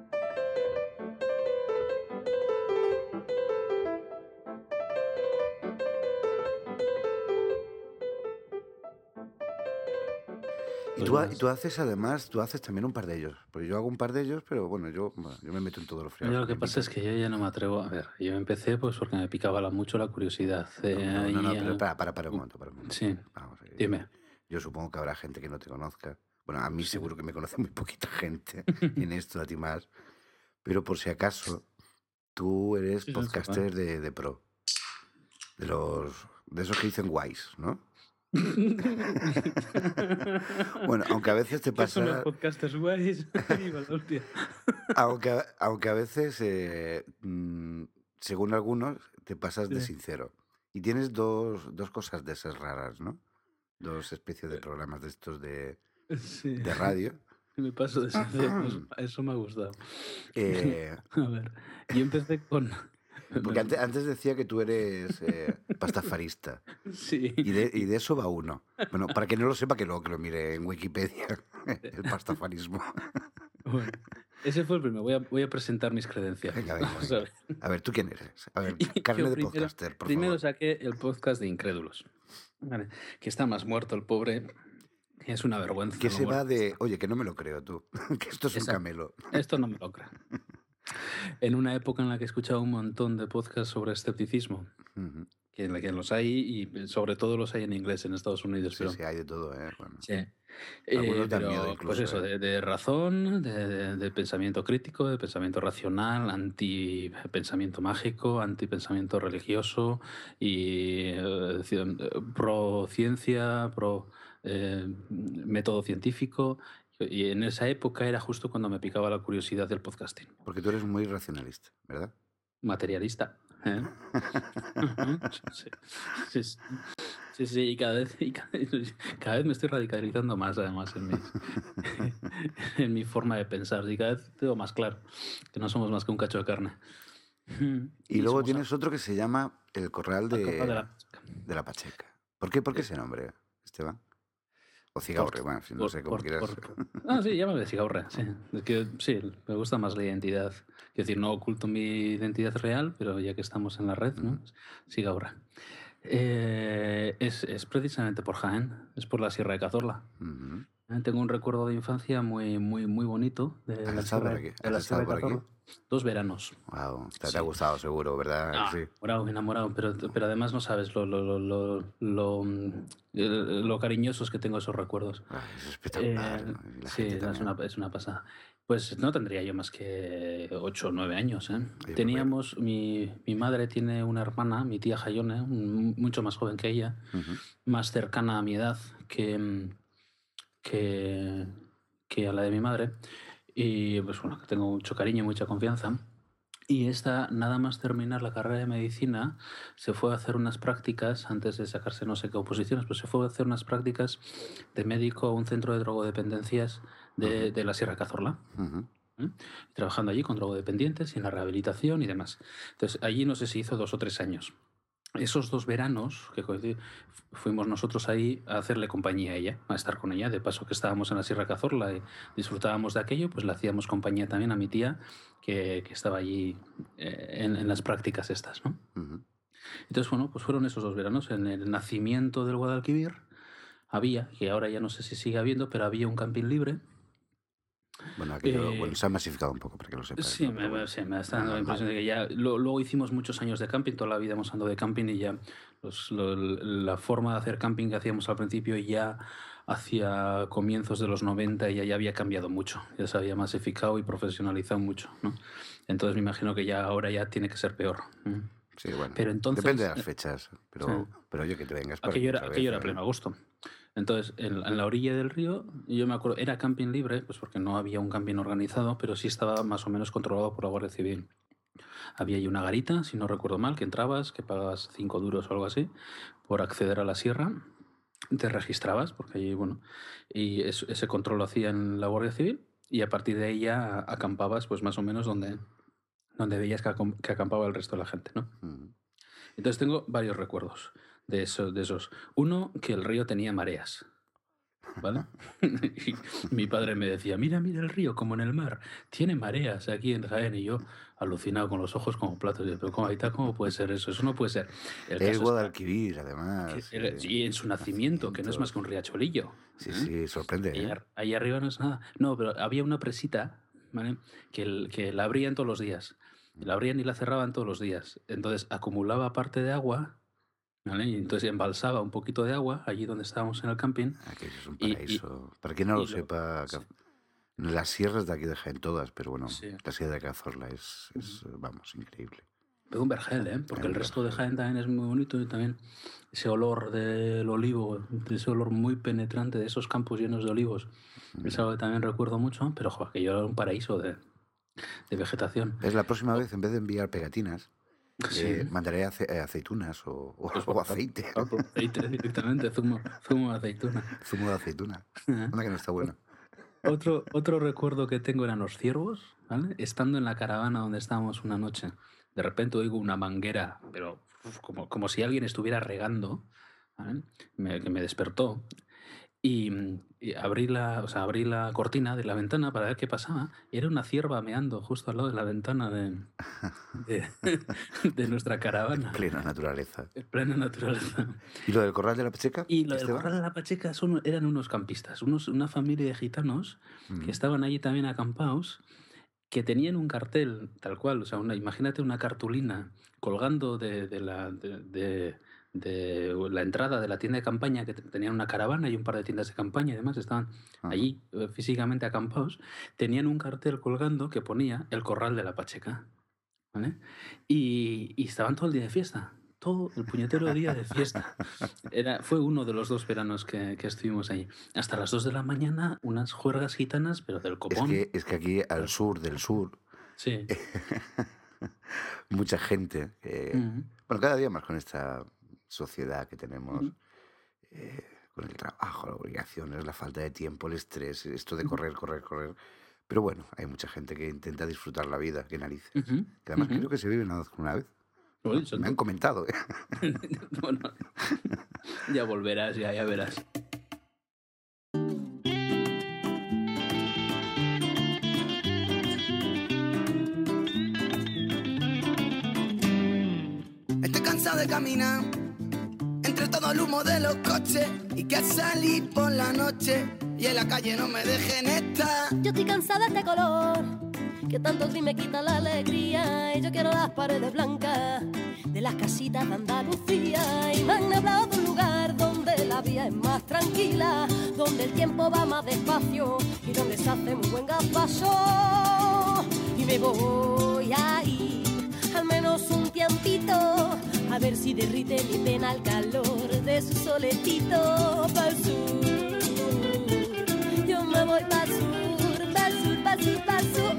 Y tú haces también un par de ellos. Porque yo hago un par de ellos, pero bueno, yo me meto en todo lo frío. Lo que pasa es que yo ya no me atrevo. A ver, yo empecé pues porque me picaba mucho la curiosidad. No, pero para un momento. Sí, vamos, dime. Yo supongo que habrá gente que no te conozca. Bueno, a mí seguro que me conoce muy poquita gente en esto, a ti más. Pero por si acaso, tú eres podcaster de pro. De esos que dicen guays, ¿no? Bueno, aunque a veces te pasa... Son los podcasters guays. aunque a veces, según algunos, te pasas de sincero. Y tienes dos cosas de esas raras, ¿no? Dos especies de programas de estos de radio. Me paso de sincero. Eso me ha gustado. A ver, yo empecé con... Porque antes decía que tú eres pastafarista. Sí. Y de eso va uno. Bueno, para que no lo sepa, que lo mire en Wikipedia, el pastafarismo. Bueno, ese fue el primero. Voy a presentar mis credenciales. Venga. A ver, ¿tú quién eres? A ver, carne de podcaster, por primero favor. saqué el podcast de Incrédulos. Vale, que está más muerto el pobre. Es una vergüenza. Que se va de... Oye, que no me lo creo tú. Que esto es un camelo. Esto no me lo creo. En una época en la que he escuchado un montón de podcasts sobre escepticismo, que en la que los hay, y sobre todo los hay en inglés en Estados Unidos. Sí, hay de todo, ¿eh? Bueno. Sí. Algunos dan miedo incluso. Pues eso, de razón, de pensamiento crítico, de pensamiento racional, antipensamiento mágico, antipensamiento religioso y pro ciencia, pro método científico. Y en esa época era justo cuando me picaba la curiosidad del podcasting. Porque tú eres muy racionalista, ¿verdad? Materialista. Sí, y cada vez me estoy radicalizando más, además, en mi forma de pensar. Y cada vez tengo más claro que no somos más que un cacho de carne. Y luego tienes otro que se llama El Corral de la Pacheca. ¿Por qué ese nombre, Esteban? O Cigaurre, bueno, no sé cómo quieras. Ah, sí, llámame Cigaurre, sí. Es que sí, me gusta más la identidad. Es decir, no oculto mi identidad real, pero ya que estamos en la red, ¿no? Cigaurre. Es precisamente por Jaén, es por la Sierra de Cazorla. Tengo un recuerdo de infancia muy, muy, muy bonito de ¿Has la estado por Sierra, aquí? de ¿Has la estado Sierra de por aquí? Cazorla. 2 veranos. Wow, te Sí. ha gustado seguro, ¿verdad? Ah, Sí. enamorado, pero además no sabes lo cariñosos que tengo esos recuerdos. Es espectacular. ¿no? Y la Sí, gente también. es una pasada. Pues no tendría yo más que 8 o 9 años. Oye, Teníamos, mi madre tiene una hermana, mi tía Jayone, mucho más joven que ella, más cercana a mi edad que, que a la de mi madre. Y pues bueno, que tengo mucho cariño y mucha confianza. Y esta, nada más terminar la carrera de medicina, se fue a hacer unas prácticas, antes de sacarse no sé qué oposiciones, pues se fue a hacer unas prácticas de médico a un centro de drogodependencias de la Sierra de Cazorla. Trabajando allí con drogodependientes y en la rehabilitación y demás. Entonces, allí no sé si hizo 2 o 3 años. Esos 2 veranos que fuimos nosotros ahí a hacerle compañía a ella, a estar con ella. De paso que estábamos en la Sierra Cazorla y disfrutábamos de aquello, pues le hacíamos compañía también a mi tía que estaba allí en las prácticas estas, ¿no? Entonces, bueno, pues fueron esos 2 veranos. En el nacimiento del Guadalquivir había, que ahora ya no sé si sigue habiendo, pero había un camping libre. Bueno, se ha masificado un poco, para que lo sepas. Sí, ¿no? sí, me está dando la impresión de que ya... Luego hicimos muchos años de camping, toda la vida hemos andado de camping y ya la forma de hacer camping que hacíamos al principio ya hacia comienzos de los 90 ya había cambiado mucho, ya se había masificado y profesionalizado mucho, ¿no? Entonces me imagino que ya ahora ya tiene que ser peor. Sí, bueno, pero entonces, depende de las fechas, pero, sí. pero oye, que te vengas para aquello era pleno agosto. Entonces, en la orilla del río, yo me acuerdo, era camping libre, pues porque no había un camping organizado, pero sí estaba más o menos controlado por la Guardia Civil. Había ahí una garita, si no recuerdo mal, que entrabas, que pagabas 5 duros o algo así, por acceder a la sierra. Te registrabas, porque allí, bueno, y ese control lo hacía en la Guardia Civil, y a partir de ahí ya acampabas, pues más o menos donde veías que acampaba el resto de la gente, ¿no? Entonces tengo varios recuerdos de esos. Uno, que el río tenía mareas, ¿vale? Y mi padre me decía, mira el río, como en el mar, tiene mareas aquí en Jaén. Y yo, alucinado, con los ojos como platos, pero ¿cómo puede ser eso? Eso no puede ser. El Guadalquivir, además. Y en su nacimiento, que no es más que un riachuelillo. Sí, sorprende. Ahí arriba no es nada. No, pero había una presita, ¿vale? Que la abrían todos los días. La abrían y la cerraban todos los días. Entonces acumulaba parte de agua, ¿vale? Y entonces embalsaba un poquito de agua allí donde estábamos en el camping. Aquello es un paraíso. Para quien no lo sepa, sí. Las sierras de aquí de Jaén todas, pero bueno, sí. La sierra de Cazorla es vamos, increíble. Pero un vergel, porque el resto de Jaén también es muy bonito y también ese olor del olivo, ese olor muy penetrante de esos campos llenos de olivos. Es algo que también recuerdo mucho, pero joder, que yo era un paraíso de vegetación. Es la próxima vez, en vez de enviar pegatinas, mandaré aceitunas o aceite. Aceite directamente, zumo de aceituna. Zumo de aceituna. Una que no está buena. Otro recuerdo que tengo eran los ciervos, ¿vale? Estando en la caravana donde estábamos una noche, de repente oigo una manguera, pero como si alguien estuviera regando, ¿vale? Que me despertó. Y abrí la cortina de la ventana para ver qué pasaba. Y era una cierva meando justo al lado de la ventana de nuestra caravana. Plena naturaleza. Plena naturaleza. ¿Y lo del Corral de la Pacheca? Y lo del Corral de la Pacheca eran unos campistas, una familia de gitanos que estaban allí también acampados, que tenían un cartel tal cual, o sea, imagínate una cartulina colgando de la entrada de la tienda de campaña, que tenían una caravana y un par de tiendas de campaña y demás, estaban allí físicamente acampados, tenían un cartel colgando que ponía el Corral de la Pacheca, ¿vale? Y estaban todo el día de fiesta, todo el puñetero día de fiesta. Fue uno de los 2 veranos que estuvimos ahí. Hasta las 2 de la mañana, unas juergas gitanas, pero del copón. Es que aquí al sur del sur, sí. Mucha gente, bueno, cada día más con esta sociedad que tenemos, con el trabajo, las obligaciones, la falta de tiempo, el estrés, esto de correr. Pero bueno, hay mucha gente que intenta disfrutar la vida, que narices. Que además creo que se vive nada más que una vez. Me han comentado. Bueno, ya volverás, ya verás. caminar entre todo el humo de los coches y que salí por la noche y en la calle no me dejen estar. Yo estoy cansada de este color que tanto gris me quita la alegría y yo quiero las paredes blancas de las casitas de Andalucía y me han hablado de un lugar donde la vida es más tranquila, donde el tiempo va más despacio y donde se hace muy buen gazpacho y me voy a ir al menos un tiempito a ver si derrite mi pena el calor de su soletito pa'l sur. Yo me voy pa'l sur, pa'l sur, pa'l sur, pa'l sur.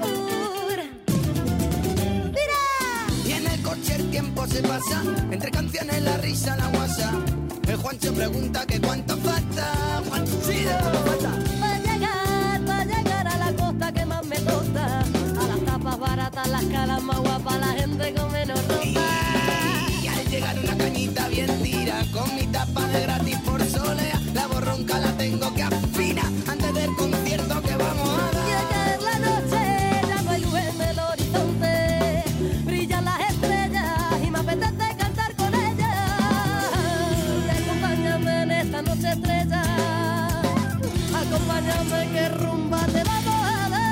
¡Mira! Y en el coche el tiempo se pasa, entre canciones la risa, la guasa. El Juancho pregunta que cuánto falta. Sí, de cuánto falta. Pa' llegar a la costa que más me toca, a las tapas baratas, las caras más guapas, la gente con menos ropa. Y al llegar una cañita bien tira, con mi tapa de gratis por solea, la borronca la tengo que afinar antes del concierto que vamos a dar. Y al caer la noche ya no hay luz en el horizonte, brillan las estrellas y me apetece cantar con ellas. Y acompáñame en esta noche estrella, acompáñame que rumba te vamos a dar.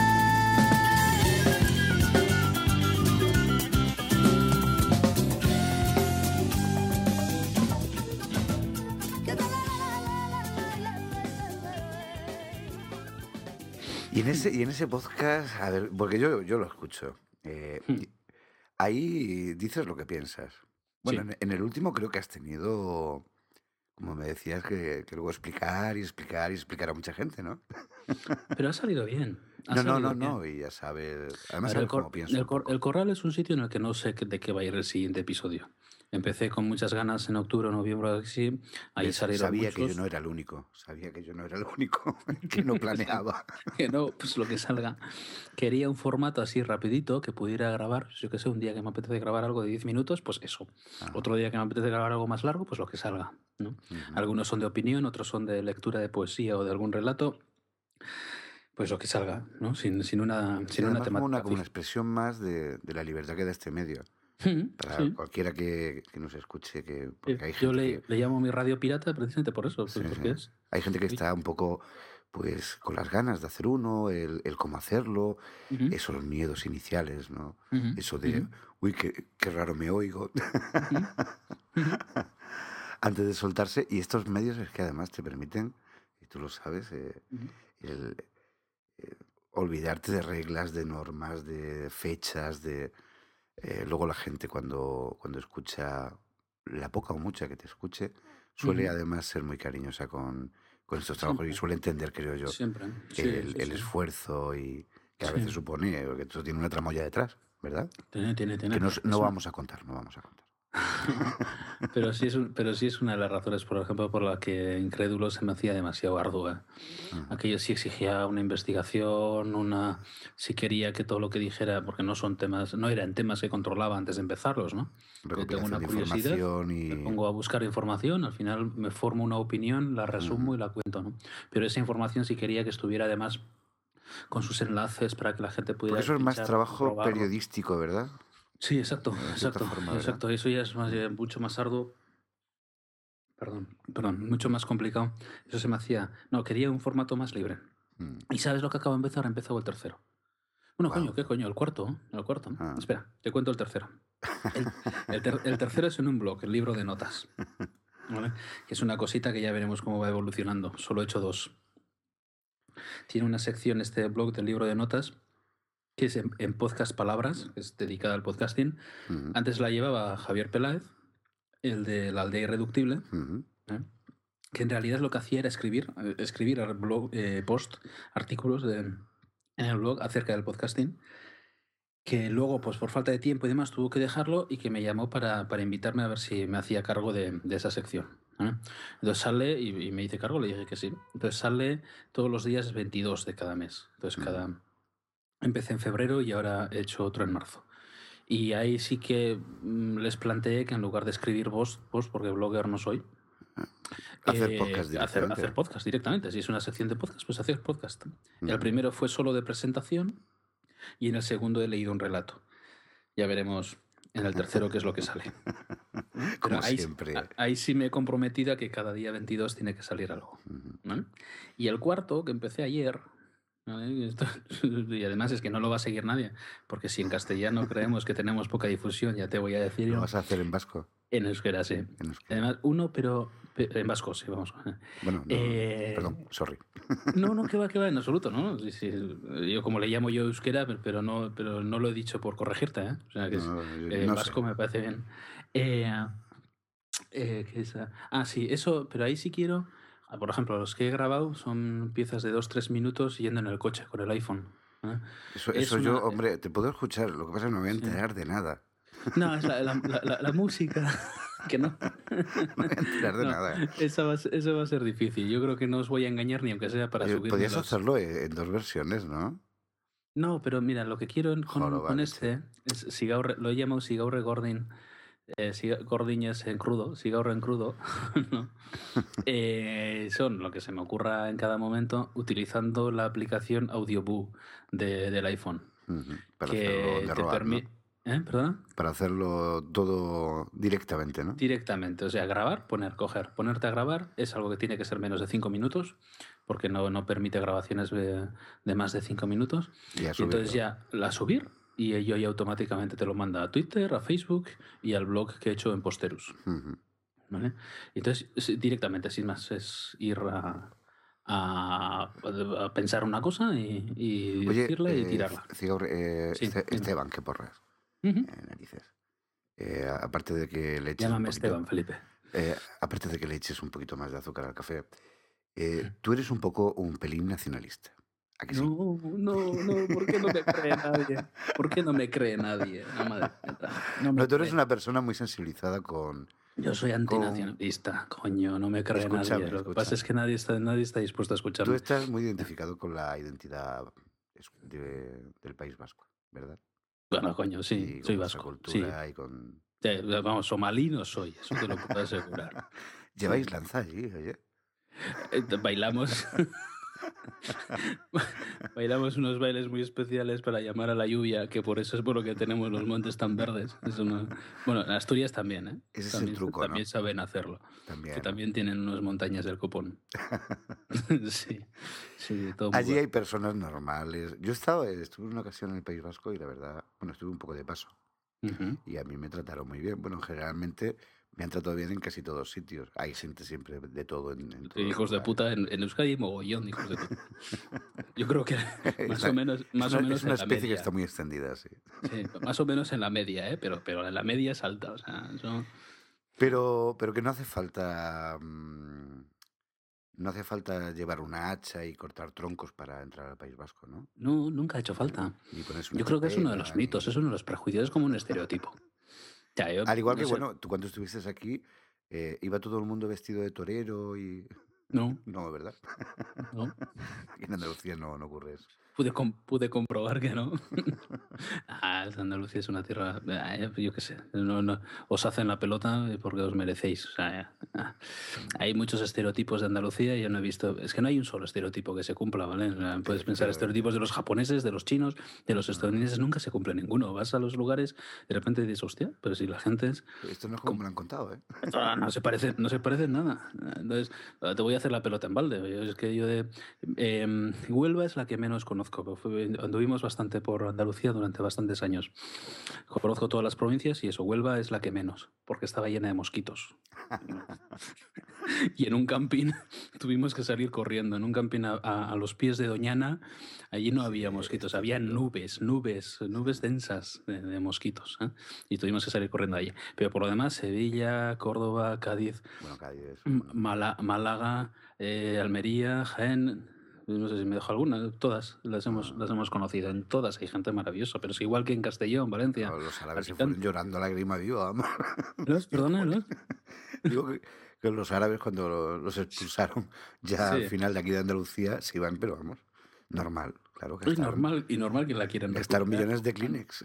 Y en ese podcast, a ver, porque yo lo escucho, ahí dices lo que piensas. Bueno, Sí. en el último creo que has tenido, como me decías, que luego explicar a mucha gente, ¿no? Pero ha salido bien. Ha No, salido bien. no, y ya sabes, además A ver, sabes cómo pienso un poco. el Corral es un sitio en el que no sé de qué va a ir el siguiente episodio. Empecé con muchas ganas en octubre o noviembre, así. Ahí ¿Ves? salieron Sabía que muchos. yo no era el único, que no planeaba. Que no, pues lo que salga. Quería un formato así rapidito que pudiera grabar, yo que sé, un día que me apetece grabar algo de 10 minutos, pues eso. Ajá. Otro día que me apetece grabar algo más largo, pues lo que salga, ¿no? Algunos son de opinión, otros son de lectura de poesía o de algún relato. Pues lo que salga, ¿no? Sin una Sí, además como temática una fija. expresión más de la libertad que da este medio. Para Sí. cualquiera que nos escuche, porque hay Yo gente le llamo mi radio pirata precisamente por eso, Sí, porque sí. Hay gente que está un poco, pues, con las ganas de hacer uno, el cómo hacerlo, Ujú. esos miedos iniciales, ¿no? Ujú, Eso de, ujú. uy, qué raro me oigo, Ujú. antes de soltarse. Y estos medios es que además te permiten, y tú lo sabes, Ujú. el olvidarte de reglas, de normas, de fechas, luego la gente cuando escucha, la poca o mucha que te escuche, suele Ujú. además ser muy cariñosa con estos trabajos y Siempre. suele entender, creo yo, Siempre. Sí, el sí. esfuerzo y que a Sí. veces supone, porque esto tiene una tramoya detrás, ¿verdad? Tiene. Que Es no un- vamos a contar. Pero sí es una de las razones, por ejemplo, por la que Incrédulo se me hacía demasiado ardua. Aquello sí exigía una investigación, sí quería que todo lo que dijera, porque no eran temas que controlaba antes de empezarlos, ¿no? Yo tengo una Recopilación de curiosidad, información me y... pongo a buscar información, al final me formo una opinión, la resumo Ujú. y la cuento, ¿no? Pero esa información sí quería que estuviera además con sus enlaces para que la gente Porque pudiera eso es más pinchar, trabajo comprobarlo. periodístico, ¿verdad? Sí, exacto, En cierta forma, ¿verdad? exacto. Eso ya es mucho más arduo. Perdón, mucho más complicado. Eso se me hacía... No, quería un formato más libre. Mm. ¿Y sabes lo que acabo de empezar? He empezado el tercero. Bueno, Guau. coño, ¿qué coño? El cuarto. Ah. Espera, te cuento el tercero. El tercero es en un blog, el libro de notas. ¿Vale? Que es una cosita que ya veremos cómo va evolucionando. Solo he hecho 2. Tiene una sección este blog del libro de notas que es en Podcast Palabras, que es dedicada al podcasting. Ujú. Antes la llevaba Javier Peláez, el de La Aldea Irreductible, Ujú. que en realidad lo que hacía era escribir al blog, artículos en el blog acerca del podcasting, que luego, pues por falta de tiempo y demás, tuvo que dejarlo y que me llamó para invitarme a ver si me hacía cargo de esa sección. Entonces sale y me hice cargo, le dije que sí. Entonces sale todos los días 22 de cada mes. Entonces empecé en febrero y ahora he hecho otro en marzo. Y ahí sí que les planteé que en lugar de escribir post, porque blogger no soy, Hacer podcast directamente. hacer podcast directamente. Si es una sección de podcast, pues hacer podcast. El Ujú. primero fue solo de presentación y en el segundo he leído un relato. Ya veremos en el tercero qué es lo que sale. Como ahí, siempre. Ahí sí me he comprometido a que cada día 22 tiene que salir algo. ¿Vale? Y el cuarto, que empecé ayer, ¿vale? Y además es que no lo va a seguir nadie, porque si en castellano creemos que tenemos poca difusión, ya te voy a decir ¿Lo yo. vas a hacer en vasco? En euskera, sí. En euskera. Además, uno, pero en vasco, sí, vamos. Bueno, no, perdón, sorry. No, que va, en absoluto, ¿no? Sí, yo como le llamo yo euskera, pero no lo he dicho por corregirte, ¿eh? O sea, que no vasco sé. me parece bien. ¿Qué es? Sí, eso, pero ahí sí quiero... Por ejemplo, los que he grabado son piezas de 2-3 minutos yendo en el coche con el iPhone. ¿eh? Eso yo, hombre, te puedo escuchar, lo que pasa es que no me voy a enterar de nada. No, es la música. Que no. No voy a enterar de nada. Eso va a ser difícil. Yo creo que no os voy a engañar ni aunque sea para subir. Podrías hacerlo en 2 versiones, ¿no? No, pero mira, lo que quiero con este es lo he llamado Sigaurre Gordin. Gordiñas en crudo, Sigaurre en crudo. ¿no? Son lo que se me ocurra en cada momento utilizando la aplicación Audioboo del iPhone. Para que hacerlo de te permite. ¿Perdona? Para hacerlo todo directamente, ¿no? Directamente, o sea, grabar, ponerte a grabar es algo que tiene que ser menos de 5 minutos, porque no permite grabaciones de más de 5 minutos. Y entonces ya la subir y ello ya automáticamente te lo manda a Twitter, a Facebook y al blog que he hecho en Posterus. ¿Vale? Entonces, directamente, sin más, es ir a pensar una cosa y decirla y tirarla. Esteban, qué porras. Narices. Aparte de que le eches Llámame Esteban, Felipe. Aparte de que le eches un poquito más de azúcar al café, tú eres un poco un pelín nacionalista. ¿A que sí? No, ¿por qué no me cree nadie? ¿Por qué no me cree nadie? No, tú eres una persona muy sensibilizada con... Yo soy antinacionalista, coño, no me cree nadie. Lo que pasa es que nadie está dispuesto a escucharme. Tú estás muy identificado con la identidad del País Vasco, ¿verdad? Bueno, coño, sí, soy vasco. Cultura sí. Y con... Vamos, somalí no soy, eso te lo puedo asegurar. ¿Lleváis lanza allí, oye? Bailamos. Bailamos unos bailes muy especiales para llamar a la lluvia, que por eso es por lo que tenemos los montes tan verdes. Bueno, en Asturias también, ¿eh? Ese también, es el truco, también ¿no? saben hacerlo. Que también tienen unas montañas del copón. sí, todo allí hay personas normales. Yo estuve en una ocasión en el País Vasco y la verdad, bueno, estuve un poco de paso. Y a mí me trataron muy bien. Bueno, generalmente me han tratado bien en casi todos sitios. Hay gente siempre de todo en hijos de puta, en Euskadi hay mogollón de hijos de puta. Yo creo que más o menos es una en especie la media. que está muy extendida, sí. Sí, más o menos en la media, pero en la media es alta, o sea, eso... Pero que no hace falta... No hace falta llevar una hacha y cortar troncos para entrar al País Vasco, ¿no? No, nunca ha hecho falta. Yo creo que es uno de los mitos, es uno de los prejuicios, es como un estereotipo. Al igual que, bueno, tú cuando estuviste aquí, ¿iba todo el mundo vestido de torero y...? No. No, ¿verdad? No. En Andalucía no ocurre eso. Pude comprobar que no. Andalucía es una tierra, yo qué sé, no, os hacen la pelota porque os merecéis. O sea, hay muchos estereotipos de Andalucía y yo no he visto, es que no hay un solo estereotipo que se cumpla, ¿vale? O sea, puedes pensar estereotipos de los japoneses, de los chinos, de los estadounidenses, nunca se cumple ninguno. Vas a los lugares, de repente dices, hostia, pero si la gente es... Esto no es como me lo han contado, ¿eh? No se parece en nada. Entonces, te voy a hacer la pelota en balde. Es que yo Huelva es la que menos conozco. Anduvimos bastante por Andalucía durante bastantes años. Conozco todas las provincias y eso, Huelva es la que menos, porque estaba llena de mosquitos. Y en un camping tuvimos que salir corriendo. En un camping a los pies de Doñana, allí no había mosquitos, había nubes densas de mosquitos. ¿eh? Y tuvimos que salir corriendo allí. Pero por lo demás, Sevilla, Córdoba, Cádiz, Málaga, Almería, Jaén... No sé si me dejo alguna, todas las hemos conocido. En todas hay gente maravillosa, pero es igual que en Castellón, Valencia. Los árabes se fueron llorando a lágrima viva. Perdona, ¿no? Digo que los árabes cuando los expulsaron ya al final de aquí de Andalucía se iban, pero vamos, normal. Claro que es normal que la quieran recuperar. Gastaron millones de Kleenex.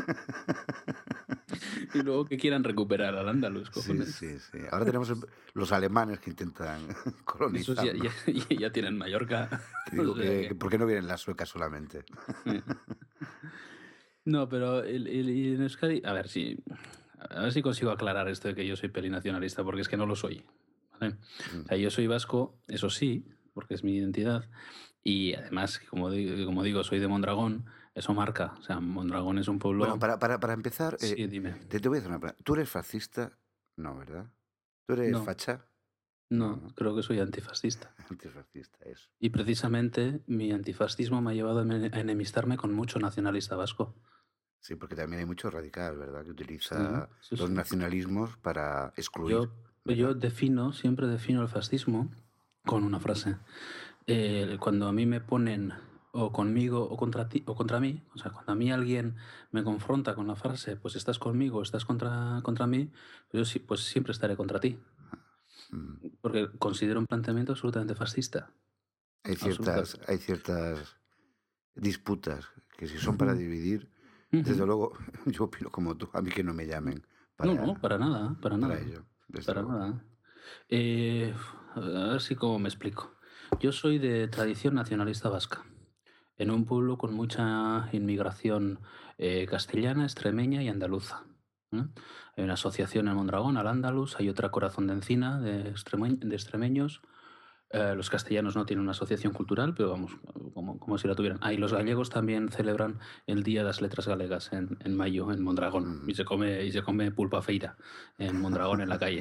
Y luego que quieran recuperar al Andaluz, cojones. Sí. Ahora tenemos los alemanes que intentan colonizar. Ya tienen Mallorca. Digo ¿por qué no vienen las suecas solamente? No, pero en Euskadi, a ver, sí. A ver si consigo aclarar esto de que yo soy pelinacionalista, porque es que no lo soy. ¿Vale? O sea, yo soy vasco, eso sí, porque es mi identidad. Y además, como digo, soy de Mondragón, eso marca. O sea, Mondragón es un pueblo... Bueno, para empezar, Sí, dime. te voy a hacer una pregunta. ¿Tú eres fascista? No, ¿verdad? ¿Tú eres No, facha? no, No. creo que soy antifascista. Antifascista, eso. Y precisamente mi antifascismo me ha llevado a enemistarme con mucho nacionalista vasco. Sí, porque también hay mucho radical, ¿verdad? Que utiliza Sí, los sí. nacionalismos para excluir. Yo siempre defino el fascismo con una frase. Cuando a mí me ponen o conmigo o contra ti o contra mí, o sea, cuando a mí alguien me confronta con la frase, pues estás conmigo o estás contra mí, pues yo pues siempre estaré contra ti. Porque considero un planteamiento absolutamente fascista. Hay ciertas disputas que si son para dividir, desde luego yo opino como tú, a mí que no me llamen. No, para nada. Para ello, desde Para luego. nada. A ver si cómo me explico. Yo soy de tradición nacionalista vasca, en un pueblo con mucha inmigración castellana, extremeña y andaluza. Hay una asociación en Mondragón, Al Andaluz, hay otra Corazón de Encina de extremeños. Los castellanos no tienen una asociación cultural, pero vamos, como si la tuvieran. Y los gallegos también celebran el Día de las Letras Galegas en mayo, en Mondragón. Y se come pulpa feira en Mondragón, en la calle.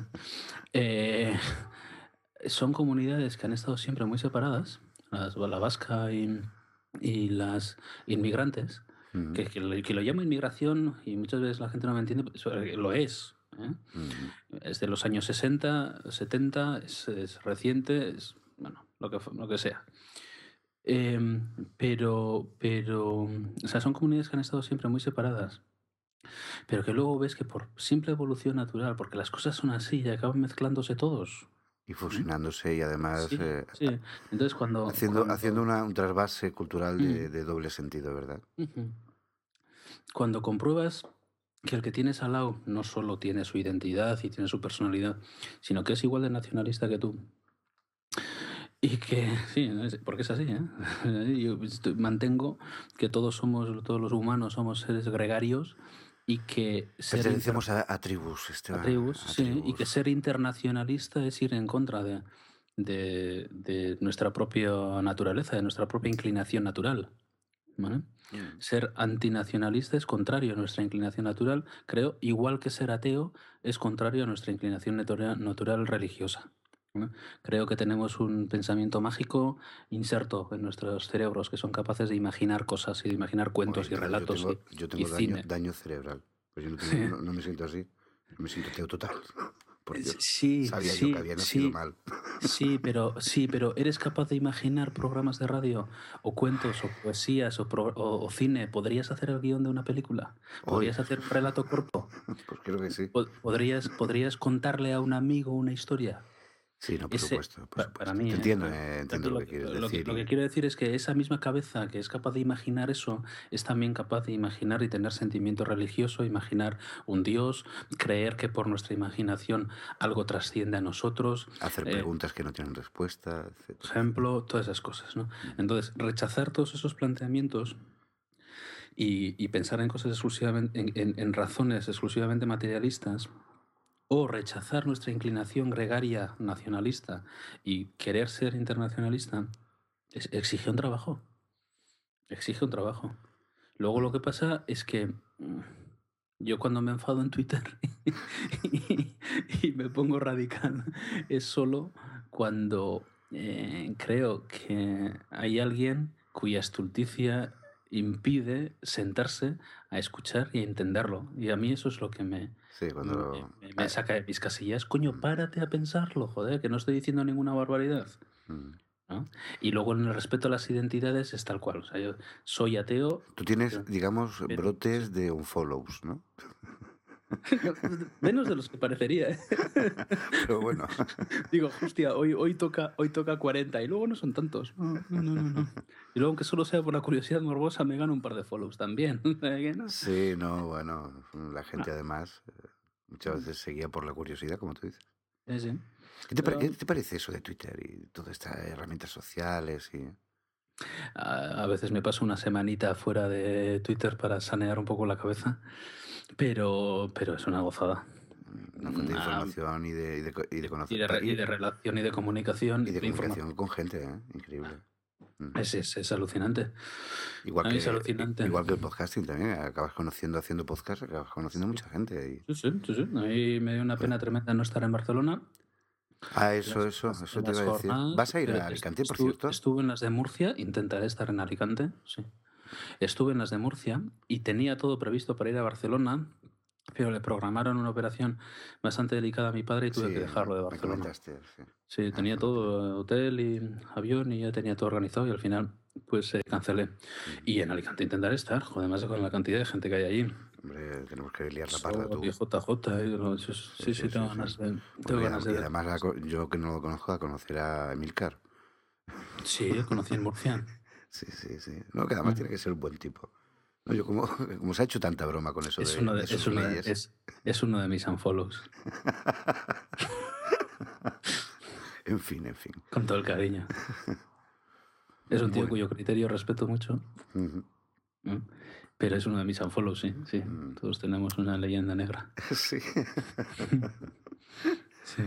Son comunidades que han estado siempre muy separadas, la vasca y las inmigrantes, que lo llamo inmigración y muchas veces la gente no me entiende, lo es. Es de los años 60, 70, es reciente, es bueno, lo que sea. Pero, o sea, son comunidades que han estado siempre muy separadas, pero que luego ves que por simple evolución natural, porque las cosas son así y acaban mezclándose todos. Y fusionándose y además Sí. Entonces haciendo un trasvase cultural de doble sentido, ¿verdad? Cuando compruebas que el que tienes al lado no solo tiene su identidad y tiene su personalidad, sino que es igual de nacionalista que tú. Y que, sí, porque es así, ¿eh? Yo mantengo que todos los humanos somos seres gregarios y que pertenecemos a tribus, Esteban. A tribus, sí, y que ser internacionalista es ir en contra de nuestra propia naturaleza, de nuestra propia inclinación natural. ¿Vale? Ser antinacionalista es contrario a nuestra inclinación natural, creo, igual que ser ateo es contrario a nuestra inclinación natural religiosa. ¿Vale? Creo que tenemos un pensamiento mágico inserto en nuestros cerebros que son capaces de imaginar cosas y de imaginar cuentos y relatos yo tengo daño cerebral. Pues yo no me siento así, me siento ateo total. Sabía yo que había nacido mal. Sí, pero ¿eres capaz de imaginar programas de radio o cuentos o poesías o cine? ¿Podrías hacer el guión de una película? ¿Podrías hacer un relato corto? Pues creo que sí. ¿Podrías contarle a un amigo una historia? Sí, no, por supuesto. Para mí, entiendo lo que quieres decir. Lo que quiero decir es que esa misma cabeza que es capaz de imaginar eso es también capaz de imaginar y tener sentimiento religioso, imaginar un Dios, creer que por nuestra imaginación algo trasciende a nosotros. Hacer preguntas que no tienen respuesta, etc. Por ejemplo, todas esas cosas, ¿no? Entonces, rechazar todos esos planteamientos y pensar en cosas exclusivamente, en razones exclusivamente materialistas, o rechazar nuestra inclinación gregaria nacionalista y querer ser internacionalista, exige un trabajo. Exige un trabajo. Luego lo que pasa es que yo cuando me enfado en Twitter y me pongo radical es solo cuando creo que hay alguien cuya estulticia impide sentarse a escuchar y a entenderlo. Y a mí eso es lo que me saca de mis casillas. Coño, párate a pensarlo, joder, que no estoy diciendo ninguna barbaridad. ¿No? Y luego en el respeto a las identidades es tal cual. O sea, yo soy ateo. Tú tienes, digamos, brotes de unfollows, ¿no? Menos de los que parecería, ¿eh? Pero bueno. Digo, hostia, hoy toca 40 y luego no son tantos. No. Y luego, aunque solo sea por la curiosidad morbosa, me gano un par de follows también. ¿No? Sí, no, bueno, la gente además muchas veces seguía por la curiosidad, como tú dices. Sí. ¿Qué te parece eso de Twitter y todas estas herramientas sociales? A veces me paso una semanita fuera de Twitter para sanear un poco la cabeza, pero es una gozada. Una fuente de información y de conocimiento. Y de relación y de comunicación. Y de comunicación con gente, increíble. Es alucinante. Igual es alucinante. Igual que el podcasting también. Acabas conociendo, haciendo podcast, acabas conociendo mucha gente. Sí. A mí me dio una pena tremenda no estar en Barcelona. Eso te iba a decir. ¿Vas a ir a Alicante, por cierto? Estuve en las de Murcia, intentaré estar en Alicante, sí. Estuve en las de Murcia y tenía todo previsto para ir a Barcelona, pero le programaron una operación bastante delicada a mi padre y tuve que dejarlo de Barcelona. Sí, tenía todo, hotel y avión, y ya tenía todo organizado y al final pues cancelé. Y en Alicante intentaré estar, además con la cantidad de gente que hay allí. Hombre, tenemos que liar la parda tú. Y JJ, sí, tengo ganas de... Y además, yo que no lo conozco, a conocer a Emilcar. Sí, lo conocí en Murcia. Sí. No, que además tiene que ser un buen tipo. No, yo como se ha hecho tanta broma con eso es uno de mis unfollows. En fin. Con todo el cariño. Es un tío cuyo criterio respeto mucho. Pero es uno de mis unfollows, sí. Todos tenemos una leyenda negra. Sí. Sí.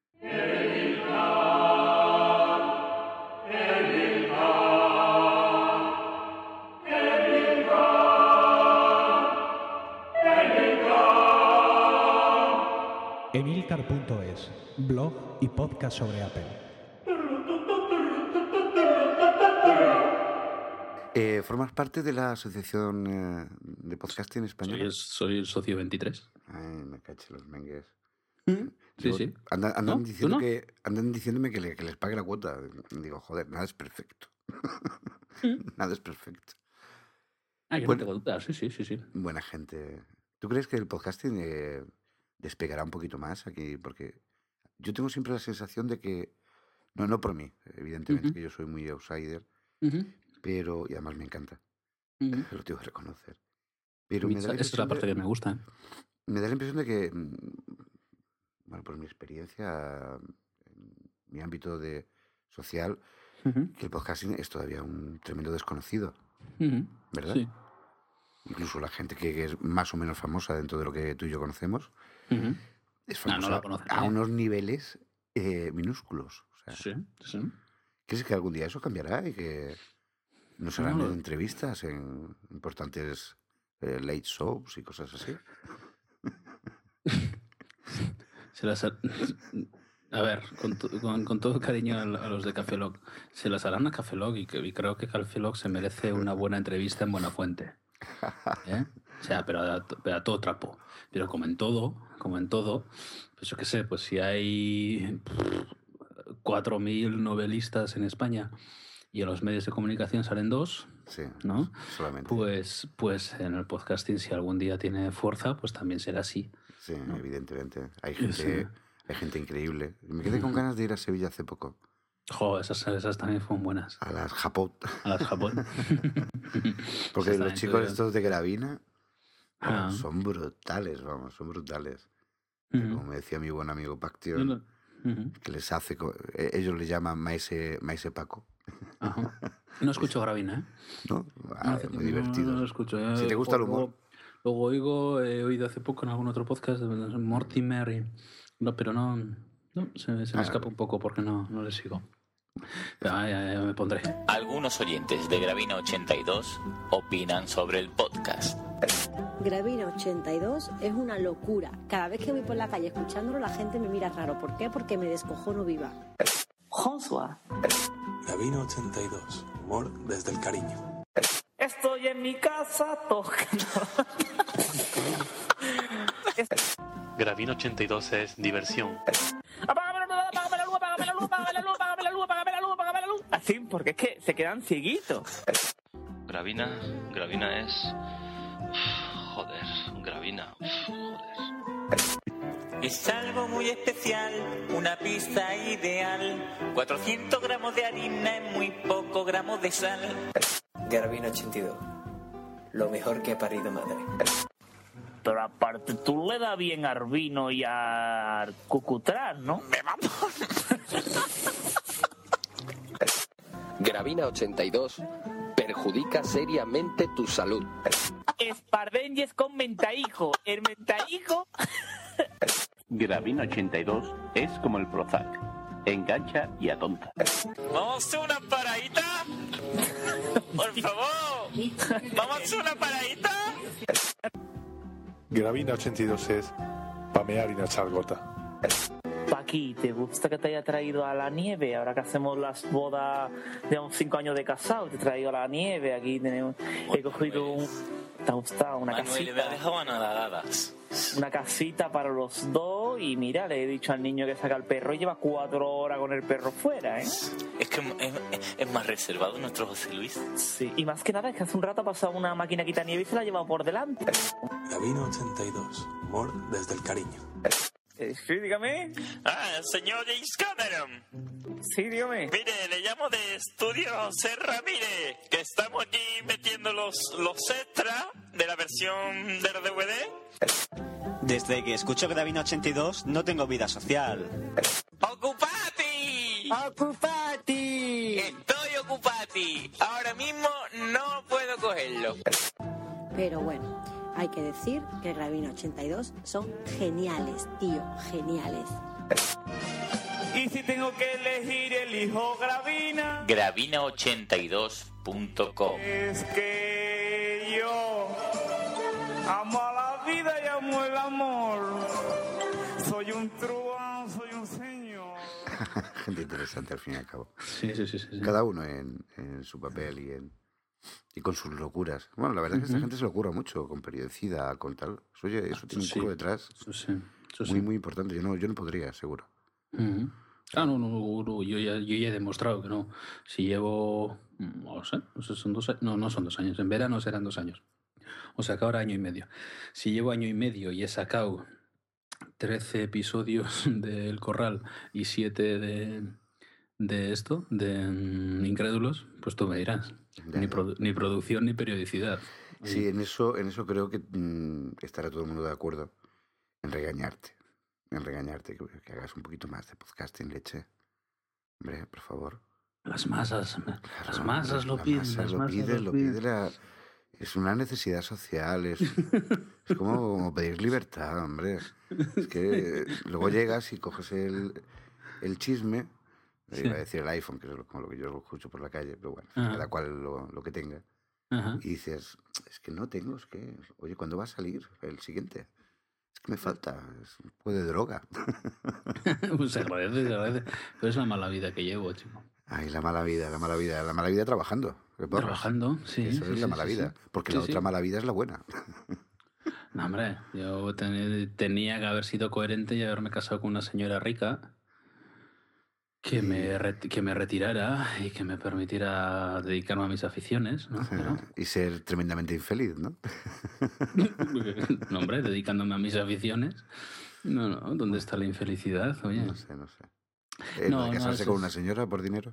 Emilcar.es, blog y podcast sobre Apple. ¿Formas parte de la asociación de podcasting española? Soy el socio 23. Ay, me caché los mengues. Sí. Andan diciéndome que les pague la cuota. Digo, joder, nada es perfecto. Nada es perfecto. No tengo dudas, sí. Buena gente. ¿Tú crees que el podcasting despegará un poquito más aquí? Porque yo tengo siempre la sensación de que... No por mí, evidentemente, que yo soy muy outsider. Pero, y además me encanta, lo tengo que reconocer. Pero esa es la parte que me gusta. Me da la impresión de que, bueno, por mi experiencia, en mi ámbito social, que el podcasting es todavía un tremendo desconocido, ¿verdad? Sí. Incluso la gente que es más o menos famosa dentro de lo que tú y yo conocemos, es famosa a unos niveles minúsculos. O sea, sí. ¿Crees que algún día eso cambiará y que nos harán entrevistas en importantes late shows y cosas así? A ver, con todo cariño a los de Café Lock, se las harán a Café Lock y creo que Café Lock se merece una buena entrevista en Buenafuente. O sea, pero a todo trapo. Pero como en todo, pues yo qué sé, pues si hay 4.000 novelistas en España y en los medios de comunicación salen 2, ¿no? Solamente. Pues en el podcasting, si algún día tiene fuerza, pues también será así. Sí, ¿no? Evidentemente. Hay gente increíble. Me quedé con ganas de ir a Sevilla hace poco. Esas también fueron buenas. A las Japón. Porque Esas los chicos estos de Gravina son brutales, son brutales. Como me decía mi buen amigo Paction, que les hace... Ellos le llaman Maese Paco. No escucho Gravina, ¿eh? ¿No? Muy divertido. No lo escucho. Si te gusta el humor. Luego he oído hace poco en algún otro podcast de Mortimer, pero no se me escapa un poco porque no le sigo. Pero ya me pondré. Algunos oyentes de Gravina 82 opinan sobre el podcast. Gravina 82 es una locura. Cada vez que voy por la calle escuchándolo, la gente me mira raro. ¿Por qué? Porque me descojono viva. François. Gravina 82. Humor desde el cariño. Estoy en mi casa tocando. Gravina 82 es diversión. Apágame la luz. Así, porque es que se quedan cieguitos. Gravina es... Gravina. Es algo muy especial, una pizza ideal. 400 gramos de harina en muy pocos gramos de sal. Gravina 82. Lo mejor que ha parido madre. Pero aparte tú le das bien al vino y al cucutrar, ¿no? Gravina 82 perjudica seriamente tu salud. Espardenyes con mentaijo. El mentaijo... Gravina 82 es como el Prozac. Engancha y atonta. ¿Vamos a una paradita? Por favor. ¿Vamos a una paradita? Gravina 82 es pamear y no echar gota. Paqui, ¿te gusta que te haya traído a la nieve? Ahora que hacemos las bodas de 5 años de casado, te he traído a la nieve. Aquí tenemos, he cogido ¿te ha gustado? Una Manuel, casita. me ha dejado anonadadas. Una casita para los dos y mira, le he dicho al niño que saca el perro y lleva 4 horas con el perro fuera, ¿eh? Es que es más reservado nuestro José Luis. Sí, y más que nada es que hace un rato ha pasado una máquina quita nieve y se la ha llevado por delante. Gravina 82, humor desde el cariño. Sí, dígame. Señor James Cameron. Sí, dígame. Mire, le llamo de Estudio José Ramírez, que estamos aquí metiendo los extras de la versión del DVD. Desde que escucho Gravina 82 no tengo vida social. ¡Ocupati! ¡Ocupati! Estoy ocupati. Ahora mismo no puedo cogerlo. Pero bueno, hay que decir que Gravina 82 son geniales, tío, geniales. Y si tengo que elegir, elijo Gravina. Gravina82.com. Es que yo amo a la vida y amo el amor. Soy un truán, soy un señor. Gente interesante al fin y al cabo. Sí. Cada uno en su papel y con sus locuras. Bueno, la verdad es que esta gente se lo ocurra mucho, con periodicidad, con tal. Eso tiene un curro detrás. Muy, muy importante. Yo no podría, seguro. No, yo ya he demostrado que no. Si llevo, no sé, son 2 años. No son 2 años. En verano serán 2 años. O sea, que ahora año y medio. Si llevo año y medio y he sacado 13 episodios del Corral y 7 de esto, de Incrédulos, pues tú me dirás. Ni producción ni periodicidad. Sí, en eso creo que estará todo el mundo de acuerdo en regañarte, que hagas un poquito más de podcasting, leche. Hombre, por favor. Las masas lo piden. Es una necesidad social, es como pedir libertad, hombre. Es que luego llegas y coges el chisme, iba a decir el iPhone, que es como lo que yo escucho por la calle, pero bueno, cada cual lo que tenga. Y dices, es que no tengo, oye, ¿cuándo va a salir el siguiente? Es que me falta, es un poco de droga. Pues se agradece. Pero es la mala vida que llevo, chico. Ay, la mala vida trabajando. Trabajando, sí. Esa es la mala vida, porque la otra mala vida es la buena. No, hombre, yo tenía que haber sido coherente y haberme casado con una señora rica que me retirara y que me permitiera dedicarme a mis aficiones, ¿no? Pero... Y ser tremendamente infeliz, ¿no? No, hombre, dedicándome a mis aficiones. No, ¿dónde está la infelicidad? Oye. No sé. ¿No casarse con una señora por dinero?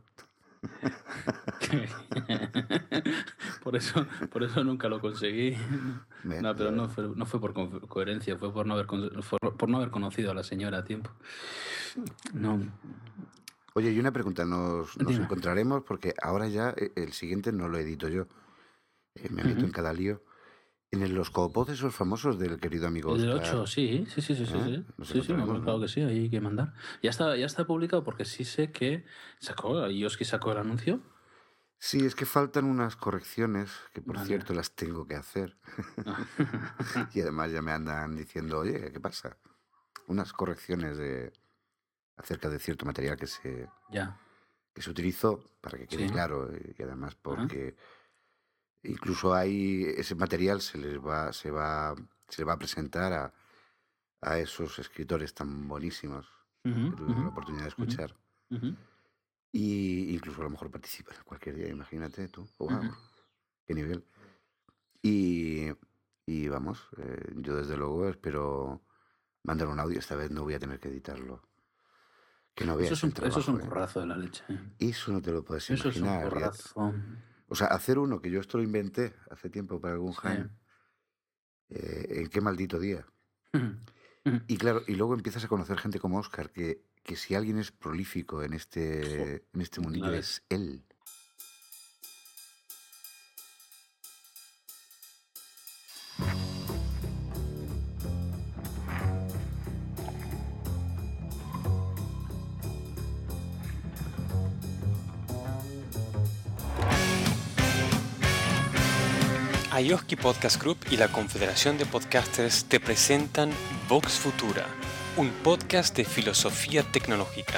Por eso nunca lo conseguí. No, pero no fue por coherencia, fue por no haber conocido a la señora a tiempo. No. Oye, y una pregunta, nos encontraremos porque ahora ya el siguiente no lo edito yo. Me meto en cada lío. En los copods esos famosos del querido amigo Oscar. El 8, sí. Claro que sí, hay que mandar. Ya está publicado porque sí sé que Yoski sacó el anuncio. Sí, es que faltan unas correcciones que, por cierto, las tengo que hacer. Y además ya me andan diciendo, oye, ¿qué pasa? Unas correcciones acerca de cierto material que se utilizó, para que quede claro, y además porque... Incluso ese material se va a presentar a esos escritores tan buenísimos que tuve la oportunidad de escuchar. Y incluso a lo mejor participan cualquier día, imagínate tú. Wow, qué nivel. Y vamos, yo desde luego espero mandar un audio. Esta vez no voy a tener que editarlo. Que no veas el trabajo. Eso es un currazo de la leche. Eso no te lo puedes imaginar. Eso es un currazo. O sea, hacer uno, que yo esto lo inventé hace tiempo para algún Jaime, ¿en qué maldito día? Y claro, y luego empiezas a conocer gente como Óscar, que si alguien es prolífico en este mundillo es él. Ayoski Podcast Group y la Confederación de Podcasters te presentan Vox Futura, un podcast de filosofía tecnológica.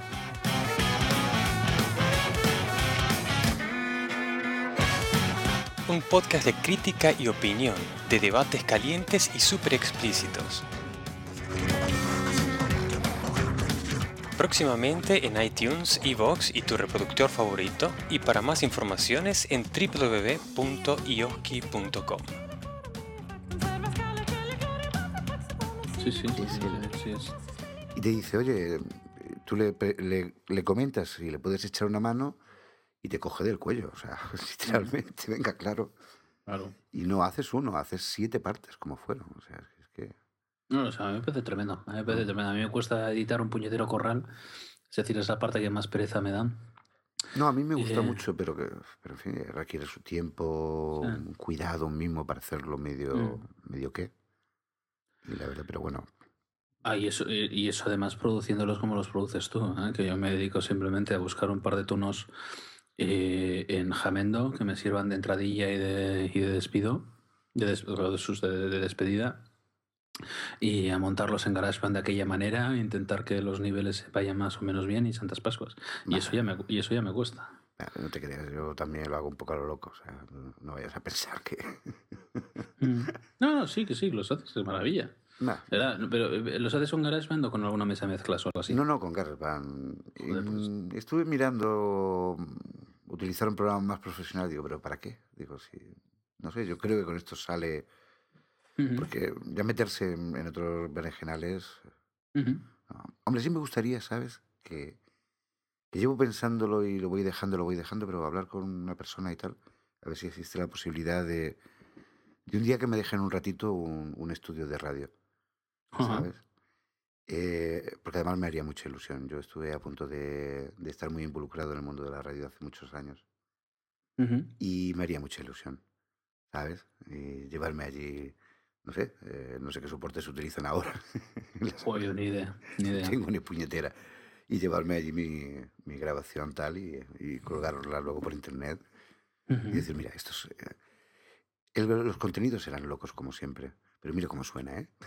Un podcast de crítica y opinión, de debates calientes y súper explícitos. Próximamente en iTunes, iVoox y tu reproductor favorito, y para más informaciones en www.ioski.com. Sí. Y te dice, oye, tú le comentas si le puedes echar una mano y te coge del cuello, o sea, literalmente, venga, claro. Y no haces uno, haces 7 partes como fueron, o sea, es que... No, o sea, a mí me parece tremendo. A mí me cuesta editar un puñetero corral. Es decir, esa parte que más pereza me da. No, a mí me gusta mucho, pero en fin, requiere su tiempo, Sí. un cuidado, un mimo para hacerlo medio qué. Y la verdad, pero bueno. Y eso además produciéndolos como los produces tú, ¿eh? Que yo me dedico simplemente a buscar un par de tonos en Jamendo que me sirvan de entradilla y de despido, de despedida. Y a montarlos en GarageBand de aquella manera, intentar que los niveles se vayan más o menos bien y Santas Pascuas. Y eso ya me cuesta. No te creas, yo también lo hago un poco a lo loco, o sea, no vayas a pensar que... No, sí, los haces de maravilla. Nah. Pero ¿los haces con GarageBand o con alguna mesa de mezclas o algo así? No, con GarageBand. Joder, pues. Estuve mirando utilizar un programa más profesional, digo, ¿pero para qué? Digo, sí, no sé, yo creo que con esto sale... Porque ya meterse en otros berenjenales... No. Hombre, sí me gustaría, ¿sabes? Que llevo pensándolo y lo voy dejando, pero hablar con una persona y tal, a ver si existe la posibilidad de un día que me dejen un ratito un estudio de radio, ¿sabes? Porque además me haría mucha ilusión. Yo estuve a punto de estar muy involucrado en el mundo de la radio hace muchos años. Y me haría mucha ilusión, ¿sabes? Y llevarme allí... No sé qué soportes utilizan ahora. Joder, ni idea. No tengo ni puñetera. Y llevarme allí mi grabación tal y colgarla luego por internet. Y decir, mira, los contenidos eran locos como siempre. Pero mira cómo suena, ¿eh?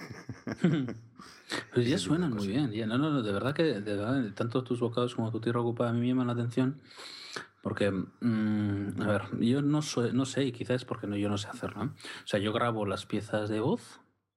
Pues ya suenan muy bien. Ya, no, de verdad que tanto tus bocados como tu tierra ocupada a mí me llaman la atención. Porque, a ver, yo no sé, y quizás es porque yo no sé hacerlo, ¿eh? O sea, yo grabo las piezas de voz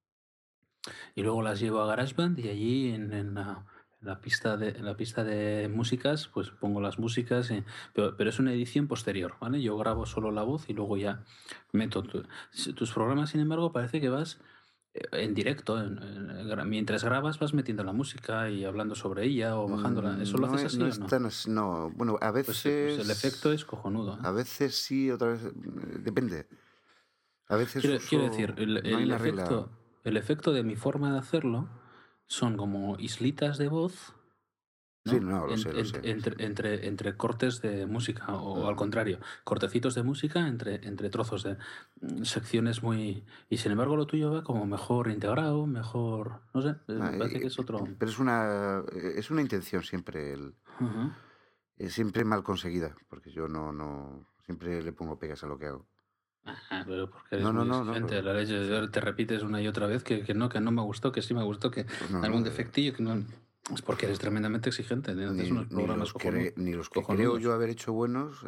y luego las llevo a GarageBand y allí en la pista de músicas, pues pongo las músicas, pero es una edición posterior, ¿vale? Yo grabo solo la voz y luego ya meto. Tus programas, sin embargo, parece que vas en directo, mientras grabas vas metiendo la música y hablando sobre ella o bajándola. ¿Eso lo haces así o no? No, bueno, a veces... Pues el efecto es cojonudo, ¿eh? A veces sí, otra vez... Depende. A veces quiero decir, el efecto de mi forma de hacerlo son como islitas de voz, ¿no? Sí, lo sé. Entre cortes de música, o al contrario, cortecitos de música entre trozos de secciones muy... Y sin embargo lo tuyo va como mejor integrado, mejor... No sé, me parece que es otro... Pero es una intención siempre, siempre mal conseguida, porque yo no siempre le pongo pegas a lo que hago. Pero porque eres muy exigente, la leche, te repites una y otra vez que no me gustó, que sí me gustó, que algún defectillo, que no... Es porque eres tremendamente exigente. Ni los que creo yo haber hecho buenos,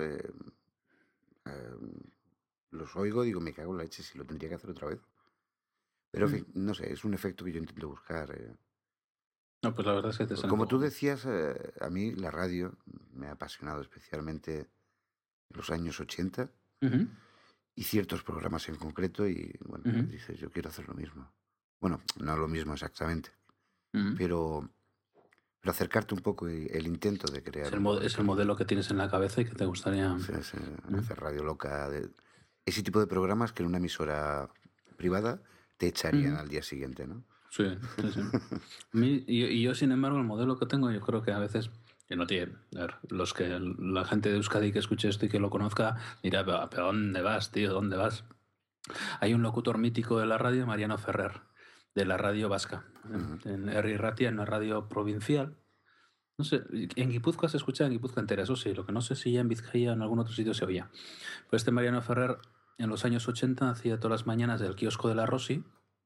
los oigo y digo, me cago en la leche, si lo tendría que hacer otra vez. Pero en fin, no sé, es un efecto que yo intento buscar. No, pues la verdad es que te sale. Como tú decías, a mí la radio me ha apasionado especialmente en los años 80 y ciertos programas en concreto y, bueno, dices, yo quiero hacer lo mismo. Bueno, no lo mismo exactamente, pero acercarte un poco el intento de crear... Es el modelo que tienes en la cabeza y que te gustaría... hacer radio loca. Ese tipo de programas que en una emisora privada te echarían al día siguiente, ¿no? Sí. Yo, sin embargo, el modelo que tengo, yo creo que a veces... Que no tiene... A ver, la gente de Euskadi que escuche esto y que lo conozca dirá, pero ¿dónde vas, tío? ¿Dónde vas? Hay un locutor mítico de la radio, Mariano Ferrer, de la radio vasca, en Herri Ratia, en una radio provincial. No sé, en Guipúzcoa se escucha en Guipúzcoa entera, eso sí, lo que no sé si ya en Vizcaya o en algún otro sitio se oía. Pues este Mariano Ferrer en los años 80 hacía todas las mañanas del kiosco de la Rossi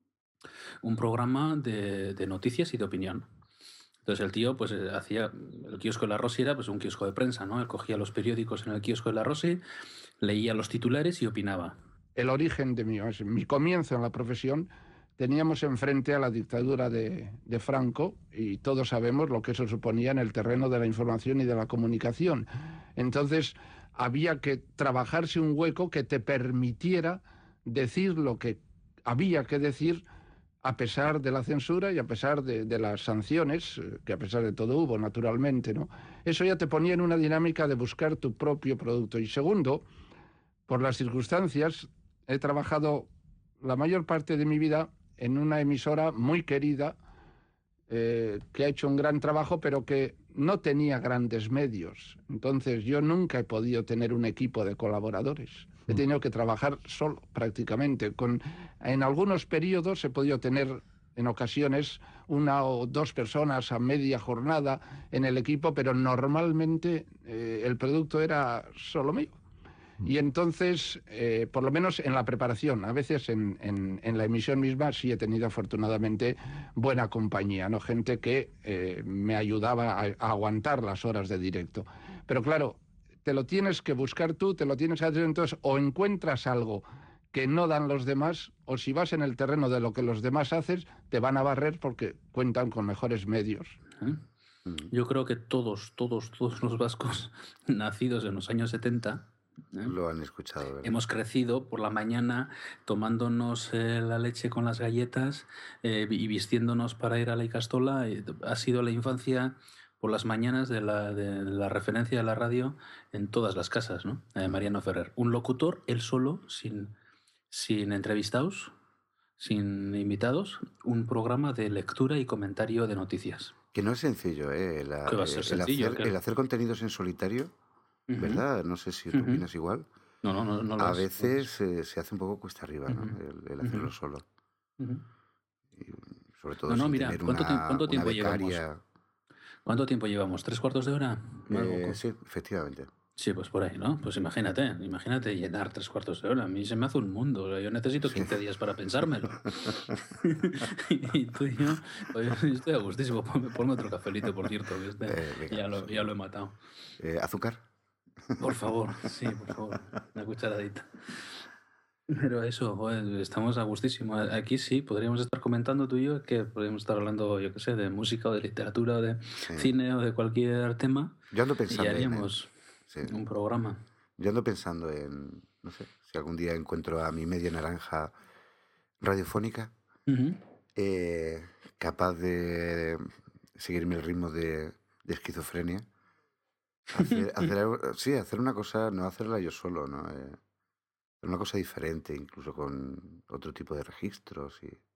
un programa de noticias y de opinión. Entonces el tío pues hacía, el kiosco de la Rossi era pues un kiosco de prensa, ¿no? Él cogía los periódicos en el kiosco de la Rossi, leía los titulares y opinaba. El origen de mi comienzo en la profesión, teníamos enfrente a la dictadura de Franco y todos sabemos lo que eso suponía en el terreno de la información y de la comunicación. Entonces había que trabajarse un hueco que te permitiera decir lo que había que decir a pesar de la censura y a pesar de las sanciones, que a pesar de todo hubo, naturalmente, ¿no? Eso ya te ponía en una dinámica de buscar tu propio producto. Y segundo, por las circunstancias, he trabajado la mayor parte de mi vida en una emisora muy querida, que ha hecho un gran trabajo, pero que no tenía grandes medios. Entonces yo nunca he podido tener un equipo de colaboradores. He tenido que trabajar solo, prácticamente. En algunos periodos he podido tener, en ocasiones, 1 o 2 personas a media jornada en el equipo, pero normalmente el producto era solo mío. Y entonces, por lo menos en la preparación, a veces en la emisión misma sí he tenido afortunadamente buena compañía, ¿no? Gente que me ayudaba a aguantar las horas de directo. Pero claro, te lo tienes que buscar tú, te lo tienes que hacer, entonces o encuentras algo que no dan los demás, o si vas en el terreno de lo que los demás haces, te van a barrer porque cuentan con mejores medios. Yo creo que todos los vascos nacidos en los años 70... lo han escuchado, ¿verdad? Hemos crecido por la mañana tomándonos la leche con las galletas y vistiéndonos para ir a la Icastola. Ha sido la infancia por las mañanas de la referencia de la radio en todas las casas, ¿no? Mariano Ferrer. Un locutor, él solo, sin entrevistados, sin invitados, un programa de lectura y comentario de noticias. Que no es sencillo, ¿eh? ¿Qué va a ser sencillo? El hacer contenidos en solitario, ¿verdad? No sé si tú opinas igual. No a veces se hace un poco cuesta arriba, ¿no? El hacerlo solo. Y sobre todo sin mira, tener ¿cuánto tiempo becaria. llevamos? ¿Cuánto tiempo llevamos? ¿3/4 de hora? Sí, efectivamente. Sí, pues por ahí, ¿no? Pues imagínate llenar 3/4 de hora. A mí se me hace un mundo. Yo necesito 15 días para pensármelo. Y tú y yo, estoy a gustísimo. Ponme otro cafelito, por cierto. Ya lo he matado. ¿Azúcar? Por favor, sí, por favor. Una cucharadita. Pero eso, joder, estamos a gustísimo. Aquí sí, podríamos estar comentando tú y yo, que podríamos estar hablando, yo qué sé, de música o de literatura o de cine o de cualquier tema. Yo ando pensando y haríamos un programa. Yo ando pensando en, no sé, si algún día encuentro a mi media naranja radiofónica, capaz de seguirme el ritmo de esquizofrenia. Hacer una cosa, no hacerla yo solo, ¿no? Una cosa diferente, incluso con otro tipo de registros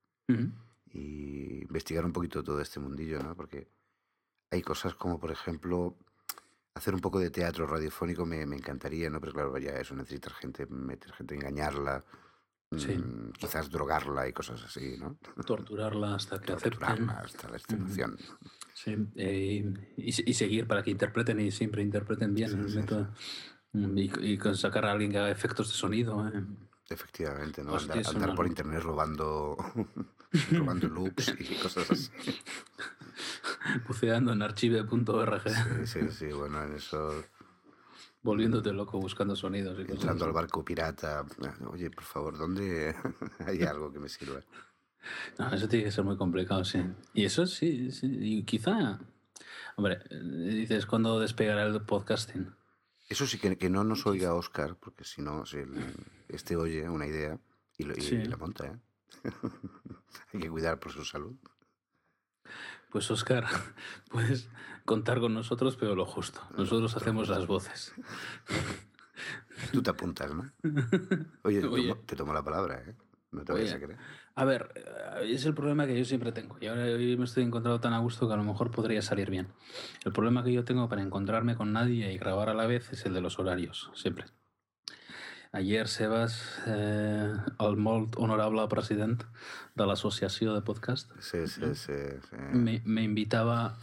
y investigar un poquito todo este mundillo, ¿no? Porque hay cosas como, por ejemplo, hacer un poco de teatro radiofónico me encantaría, ¿no? Pero claro, ya eso necesita meter gente, engañarla, quizás drogarla y cosas así, ¿no? Torturarla hasta que acepten. Hasta la extenuación. Sí, y seguir para que interpreten y siempre interpreten bien. Y con sacar a alguien que haga efectos de sonido. Efectivamente, ¿no? Andar por internet robando loops y cosas así. Buceando en archive.org. Sí, bueno, en eso... Volviéndote loco buscando sonidos. Y entrando al barco pirata. Oye, por favor, ¿dónde hay algo que me sirva? No, eso tiene que ser muy complicado, sí. Y eso sí. Y quizá... Hombre, dices, ¿cuándo despegará el podcasting? Eso sí, que no nos oiga Óscar, porque si no, oye una idea y la monta, ¿eh? Hay que cuidar por su salud. Pues Óscar, puedes contar con nosotros, pero lo justo. Nosotros hacemos las voces. Tú te apuntas, ¿no? Oye. Te tomo la palabra, ¿eh? No te vayas a creer. A ver, es el problema que yo siempre tengo. Y ahora hoy me estoy encontrando tan a gusto que a lo mejor podría salir bien. El problema que yo tengo para encontrarme con nadie y grabar a la vez es el de los horarios, siempre. Ayer Sebas, el molt honorable president de l'Associació de Podcast, me invitaba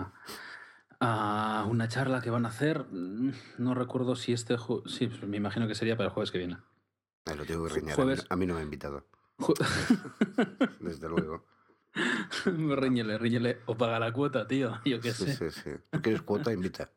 a una charla que van a hacer. No recuerdo si sí, me imagino que sería para el jueves que viene. Lo tengo que reñar. Jueves- A mí no me ha invitado. Desde luego. Ríñele o paga la cuota, tío. Yo qué sé. Sí, sí, sí. ¿Tú quieres cuota? Invita.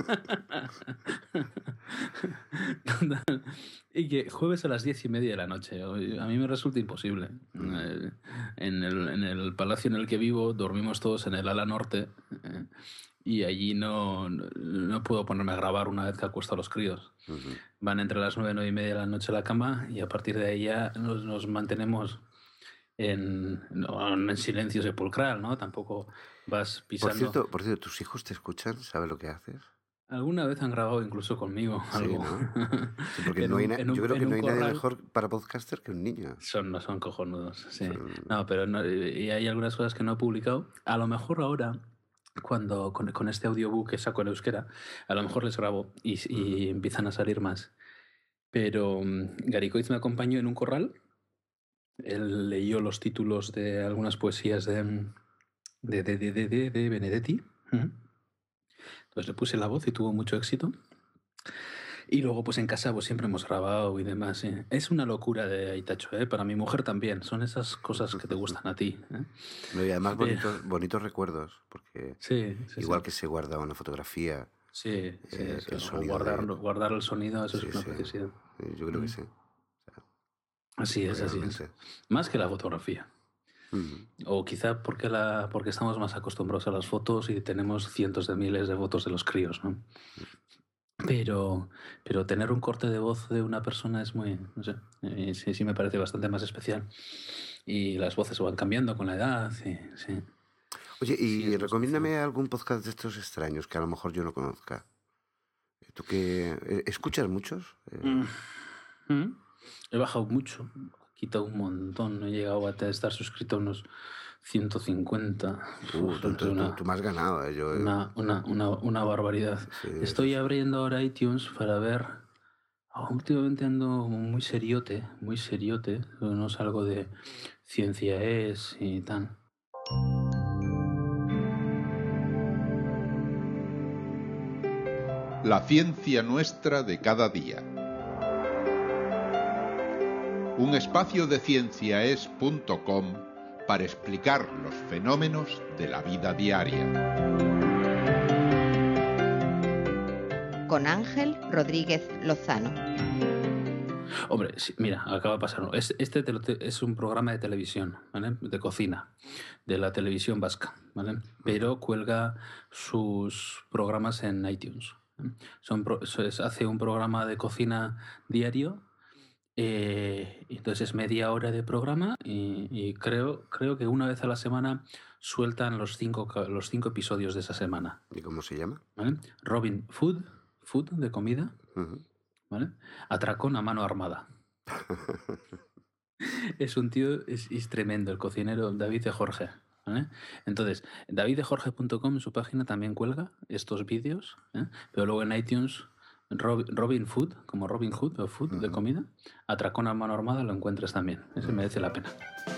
Total. Y que jueves a las 10:30 de la noche. A mí me resulta imposible. En el palacio en el que vivo dormimos todos en el ala norte y allí no puedo ponerme a grabar una vez que acuesto a los críos. Van entre las 9 y 9:30 de la noche a la cama y a partir de ahí ya nos mantenemos en silencio sepulcral, ¿no? Tampoco vas pisando. Por cierto, ¿tus hijos te escuchan? ¿Saben lo que haces? Alguna vez han grabado incluso conmigo algo. ¿No? Sí, porque yo creo que no hay nadie mejor para podcaster que un niño. Son cojonudos, sí. No, pero y hay algunas cosas que no he publicado. A lo mejor ahora, cuando con este audiobook que saco en euskera, a lo mejor les grabo y empiezan a salir más. Pero Garicoiz me acompañó en un corral. Él leyó los títulos de algunas poesías de Benedetti. Entonces le puse la voz y tuvo mucho éxito. Y luego pues en casa pues siempre hemos grabado y demás. Es una locura de Aitacho, para mi mujer también. Son esas cosas que te gustan a ti. Y además bonitos recuerdos, porque igual que se guarda una fotografía. Sí, el sonido guardar el sonido, eso es una preciosidad. Yo creo que sí. Así es. Más que la fotografía. O quizá porque estamos más acostumbrados a las fotos y tenemos cientos de miles de fotos de los críos, ¿no? Pero tener un corte de voz de una persona es muy, no sé, sí me parece bastante más especial. Y las voces van cambiando con la edad, sí. Oye, y recomiéndame algún podcast de estos extraños que a lo mejor yo no conozca. ¿Tú que escuchas muchos? He bajado mucho, he quitado un montón, he llegado a estar suscrito a unos 150. Tú me has ganado, yo. Una barbaridad. Estoy abriendo ahora iTunes para ver. Últimamente ando muy seriote, no salgo de Ciencia Es y tal. La ciencia nuestra de cada día. Un espacio de cienciaes.com para explicar los fenómenos de la vida diaria. Con Ángel Rodríguez Lozano. Hombre, sí, mira, acaba de pasar. Este es un programa de televisión, ¿vale? De cocina, de la televisión vasca, ¿vale? Pero cuelga sus programas en iTunes. Hace un programa de cocina diario. Entonces es media hora de programa y creo que una vez a la semana sueltan los cinco episodios de esa semana. ¿Y cómo se llama? ¿Vale? Robin Food de comida, ¿vale? Atracón a mano armada. Es un tío, es tremendo, el cocinero David de Jorge, ¿vale? Entonces, daviddejorge.com en su página también cuelga estos vídeos, pero luego en iTunes Robin Food, como Robin Hood o Food de comida, Atracón a mano armada lo encuentras también. Ese merece la pena.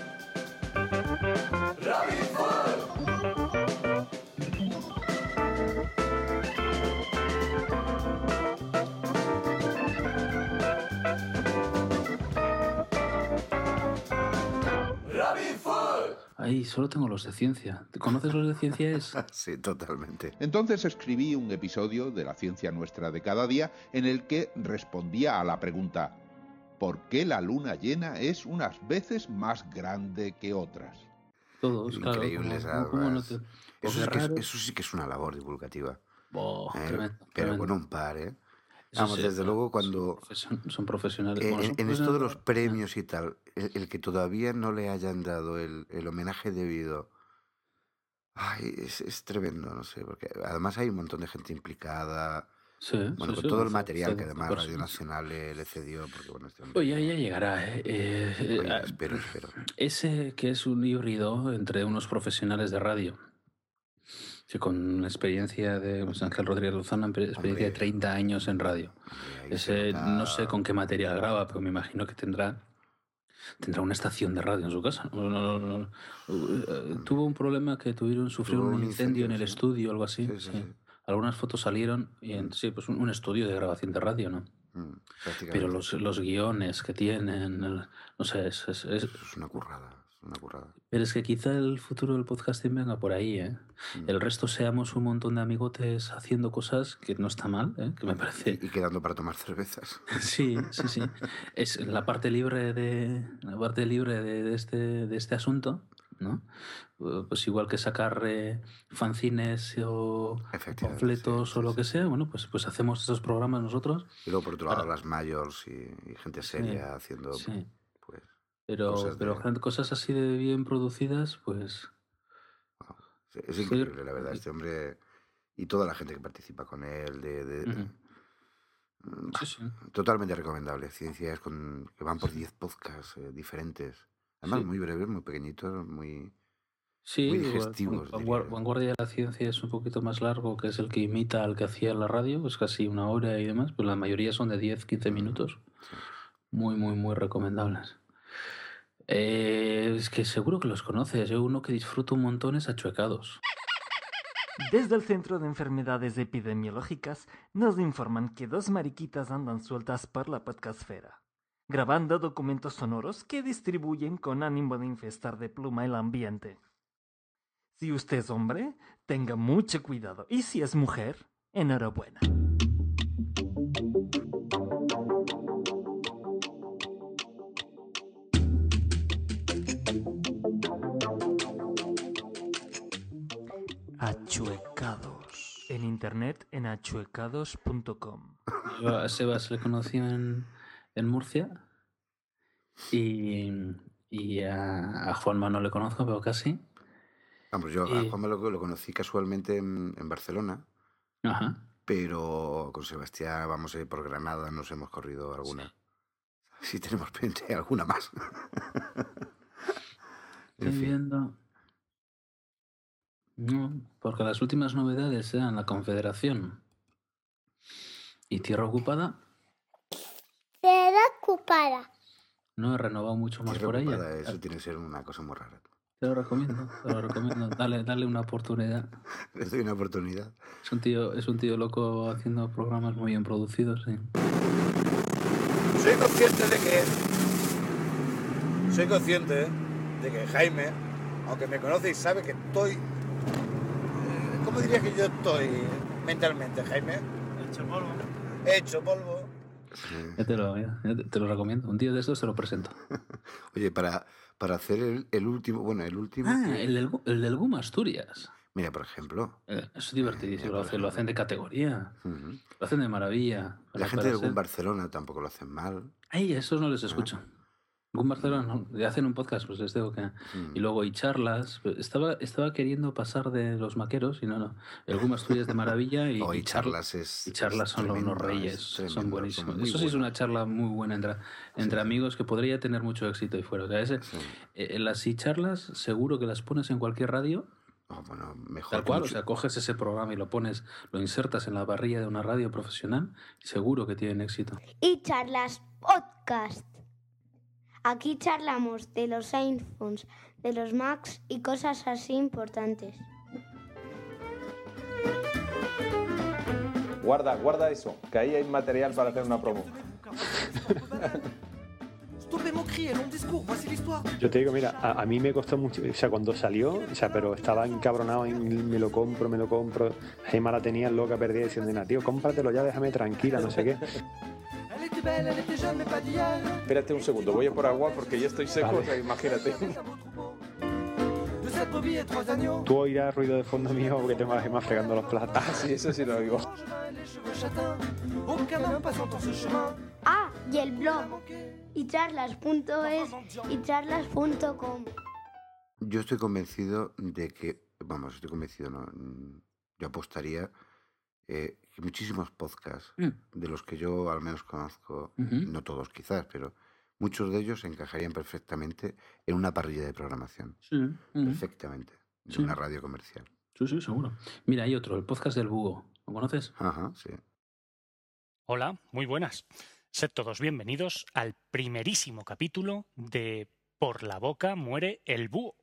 Ahí solo tengo los de ciencia. ¿Conoces los de Ciencia Es? Sí, totalmente. Entonces escribí un episodio de La ciencia nuestra de cada día en el que respondía a la pregunta: ¿por qué la luna llena es unas veces más grande que otras? Todos, claro. Increíbles, además. Eso sí que es una labor divulgativa. Pero con un par, ¿eh? Vamos, desde luego cuando... Son profesionales. En esto de los premios y tal, el que todavía no le hayan dado el homenaje debido, es tremendo, no sé, porque además hay un montón de gente implicada. Con todo el material que además Radio Nacional le cedió. Porque, bueno, Oye, ya llegará. Espero. Ese que es un híbrido entre unos profesionales de radio. Sí, con experiencia de Ángel Rodríguez Lozano, experiencia de 30 años en radio. Ese no sé con qué material graba, pero me imagino que tendrá una estación de radio en su casa. Tuvo un problema que sufrieron un incendio en el estudio o algo así. Sí. Algunas fotos salieron y pues un estudio de grabación de radio, ¿no? Pero los guiones que tienen, no sé, es una currada. Pero es que quizá el futuro del podcasting venga por ahí, ¿eh? El resto seamos un montón de amigotes haciendo cosas que no está mal, ¿eh? Que me parece... Y quedando para tomar cervezas. Sí. Es la parte libre de este asunto, ¿no? Pues igual que sacar fanzines o panfletos o lo que sea, bueno, pues hacemos esos programas nosotros. Y luego por otro lado las mayors y gente seria haciendo... Pues, pero cosas así de bien producidas, pues... Es increíble, la verdad, este hombre y toda la gente que participa con él. Totalmente recomendable. Ciencias que van por 10 podcasts diferentes. Además, muy breves, muy pequeñitos, muy digestivos. Vanguardia de la Ciencia es un poquito más largo, que es el que imita al que hacía la radio, es casi 1 hora y demás, pero la mayoría son de 10-15 minutos. Muy recomendables. Es que seguro que los conoces. Yo uno que disfruto un montón es Achuecados. Desde el Centro de Enfermedades Epidemiológicas nos informan que 2 mariquitas andan sueltas por la podcastfera, grabando documentos sonoros que distribuyen con ánimo de infestar de pluma el ambiente. Si usted es hombre, tenga mucho cuidado, y si es mujer, enhorabuena. Achuecados. En internet en achuecados.com. Yo a Sebas le conocí en Murcia y a Juanma no le conozco, pero casi. Vamos, yo a Juanma lo conocí casualmente en Barcelona. Ajá. Pero con Sebastián vamos a ir por Granada, nos hemos corrido alguna. Sí, tenemos pendiente alguna más. Estoy viendo... No, porque las últimas novedades eran la Confederación y Tierra Ocupada. Tierra Ocupada. No he renovado mucho más por ella. Eso tiene que ser una cosa muy rara. Te lo recomiendo. Dale una oportunidad. Les doy una oportunidad. Es un tío loco haciendo programas muy bien producidos, sí. Soy consciente de que Jaime, aunque me conoce y sabe que estoy... ¿Cómo diría que yo estoy mentalmente, Jaime? Hecho polvo. Ya te lo recomiendo. Un tío de estos te lo presento. Oye, para hacer el último... Bueno, el último... el del GUM Asturias. Mira, por ejemplo... Es divertidísimo. Lo hacen de categoría. Lo hacen de maravilla. La gente del GUM Barcelona tampoco lo hacen mal. Ay, a esos no les escucho. GUM Barcelona no. Hacen un podcast, pues les digo que... Y luego hay charlas. Estaba queriendo pasar de los maqueros y no. El GUM Asturias de maravilla y charlas son unos reyes. Son buenísimos. Eso sí es una charla muy buena entre amigos que podría tener mucho éxito ahí fuera. O sea, las charlas seguro que las pones en cualquier radio. Bueno, mejor. Tal cual, o sea, coges ese programa y lo insertas en la parrilla de una radio profesional y seguro que tienen éxito. Y charlas podcast. Aquí charlamos de los iPhones, de los Macs y cosas así importantes. Guarda eso, que ahí hay material para hacer una promo. Yo te digo, mira, a mí me costó mucho, o sea, cuando salió, pero estaba encabronado en me lo compro. Gemma la tenía loca perdida diciendo, tío, cómpratelo ya, déjame tranquila, no sé qué. Espérate un segundo, voy a por agua porque ya estoy seco, vale. O sea, imagínate. Tú oirás ruido de fondo mío porque tengo a la Gemma fregando los platos. Sí, eso sí lo oigo. Y el blog, icharlas.es y charlas.com. Yo estoy convencido de que, yo apostaría que muchísimos podcasts, de los que yo al menos conozco, no todos quizás, pero muchos de ellos encajarían perfectamente en una parrilla de programación. Sí. Perfectamente. De una radio comercial. Sí, seguro. Mira, hay otro, el podcast del Búho. ¿Lo conoces? Ajá, sí. Hola, muy buenas. Sed todos bienvenidos al primerísimo capítulo de Por la boca muere el búho.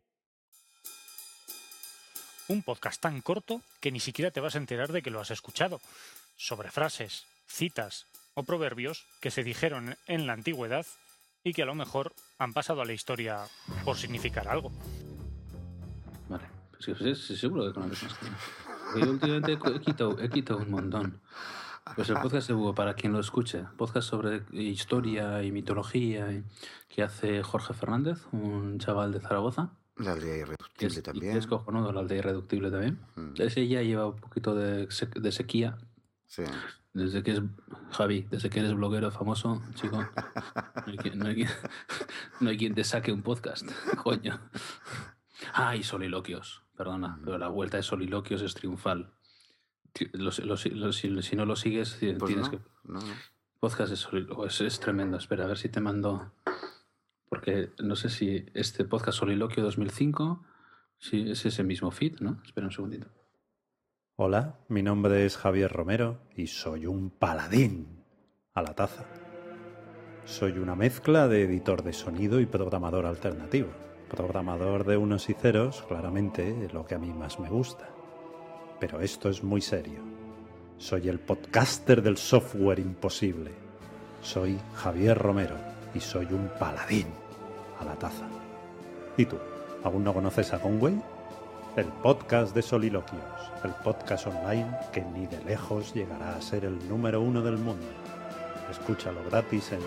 Un podcast tan corto que ni siquiera te vas a enterar de que lo has escuchado. Sobre frases, citas, o proverbios que se dijeron en la antigüedad y que a lo mejor han pasado a la historia por significar algo. Vale, pues sí, seguro que conoces esto. Yo últimamente he quitado un montón. Pues el podcast de Búho, para quien lo escuche, podcast sobre historia y mitología que hace Jorge Fernández, un chaval de Zaragoza. La aldea irreductible también. Es cojonudo, la aldea irreductible también. Ese ya lleva un poquito de sequía. Sí. Desde que eres bloguero famoso, chico, no hay quien te saque un podcast, coño. Ah, y soliloquios, perdona, pero la vuelta de soliloquios es triunfal. Si no lo sigues, pues tienes que... No. Podcast de soliloquios es tremendo. Espera, a ver si te mando... Porque no sé si este podcast Soliloquio 2005, si es ese mismo feed, ¿no? Espera un segundito. Hola, mi nombre es Javier Romero y soy un paladín a la taza. Soy una mezcla de editor de sonido y programador alternativo. Programador de unos y ceros, claramente, lo que a mí más me gusta. Pero esto es muy serio. Soy el podcaster del software imposible. Soy Javier Romero y soy un paladín a la taza. ¿Y tú? ¿Aún no conoces a Conway? El podcast de Soliloquios, el podcast online que ni de lejos llegará a ser el número 1 del mundo. Escúchalo gratis en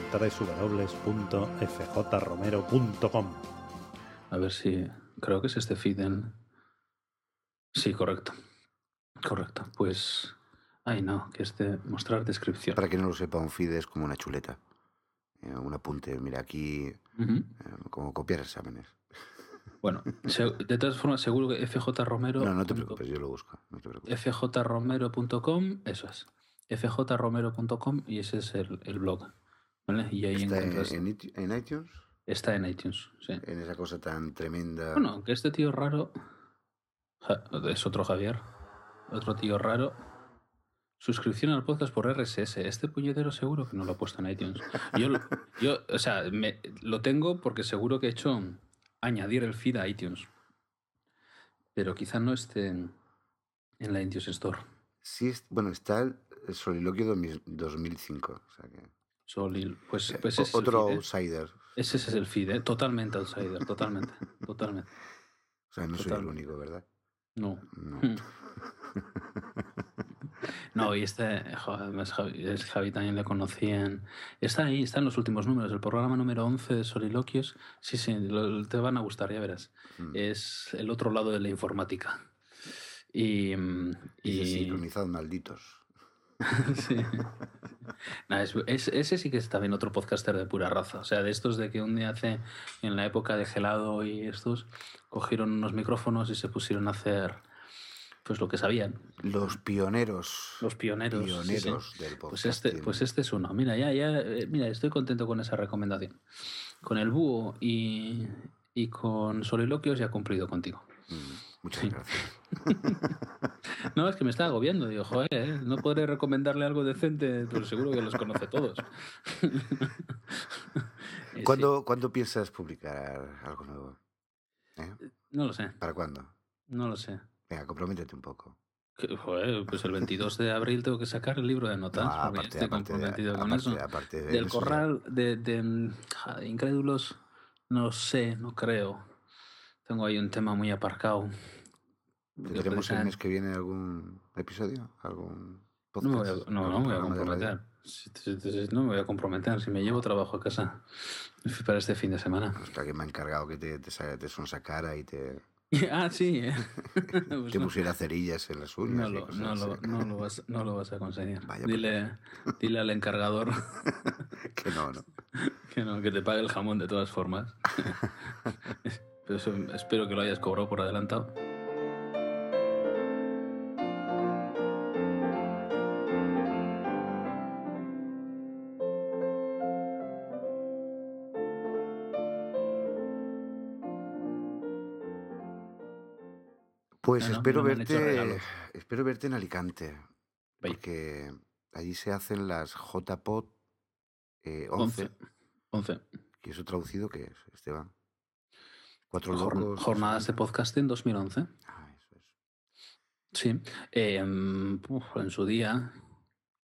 www.fjromero.com. A ver si... Creo que es este feed en... Sí, correcto. Pues... Ay, no, que mostrar descripción. Para quien no lo sepa, un feed es como una chuleta. Un apunte, mira, aquí... como copiar exámenes. Bueno, de todas formas, seguro que FJ Romero... No te preocupes, yo lo busco. No te preocupes. fjromero.com, eso es. fjromero.com y ese es el blog. ¿Vale? Y ahí ¿Está encuentras... en iTunes? Está en iTunes, sí. En esa cosa tan tremenda... Bueno, que este tío raro... Es otro Javier. Otro tío raro. Suscripción al podcast por RSS. Este puñetero seguro que no lo ha puesto en iTunes. Yo o sea, lo tengo porque seguro que he hecho añadir el feed a iTunes. Pero quizá no esté en la iTunes Store. Sí, bueno, está el Soliloquio 2005. O sea que... Pues otro feed, outsider. Ese es el feed, totalmente outsider, totalmente. O sea, no soy el único, ¿verdad? No. No, y además Javi también le conocí está en los últimos números, el programa número 11 de Soliloquios. Sí, te van a gustar, ya verás. Es el otro lado de la informática. Y sincronizado, malditos. Sí. Ese sí que está bien, otro podcaster de pura raza. O sea, de estos de que un día en la época de Gelado y estos, cogieron unos micrófonos y se pusieron a hacer pues lo que sabían. Los pioneros. Los pioneros sí. Del podcast. Pues este es uno. Mira, mira, estoy contento con esa recomendación. Con el Búho y con Soliloquios ya he cumplido contigo. Muchas gracias. No, es que me está agobiando. Digo, joder, no podré recomendarle algo decente, pero seguro que los conoce todos. ¿Cuándo piensas publicar algo nuevo? No lo sé. ¿Para cuándo? No lo sé. Venga, comprométete un poco. Joder, pues el 22 de abril tengo que sacar el libro de notas. Estoy comprometido con eso. Del corral de incrédulos, no sé, no creo. Tengo ahí un tema muy aparcado. ¿Tendremos el mes que viene algún episodio? ¿Algún podcast? No me voy a comprometer. No me voy a comprometer. Si me llevo trabajo a casa para este fin de semana. Hasta que me ha encargado que te sonsacara y te... Ah, sí. Pues te pusiera cerillas en las uñas. No lo vas a conseguir. Vaya, dile al encargador que no. Que te pague el jamón de todas formas. Pero espero que lo hayas cobrado por adelantado. Pues espero verte en Alicante, porque allí se hacen las JPod 11. ¿Y eso traducido qué es, Esteban? Jornadas de podcasting 2011. Ah, eso es. Sí. En su día,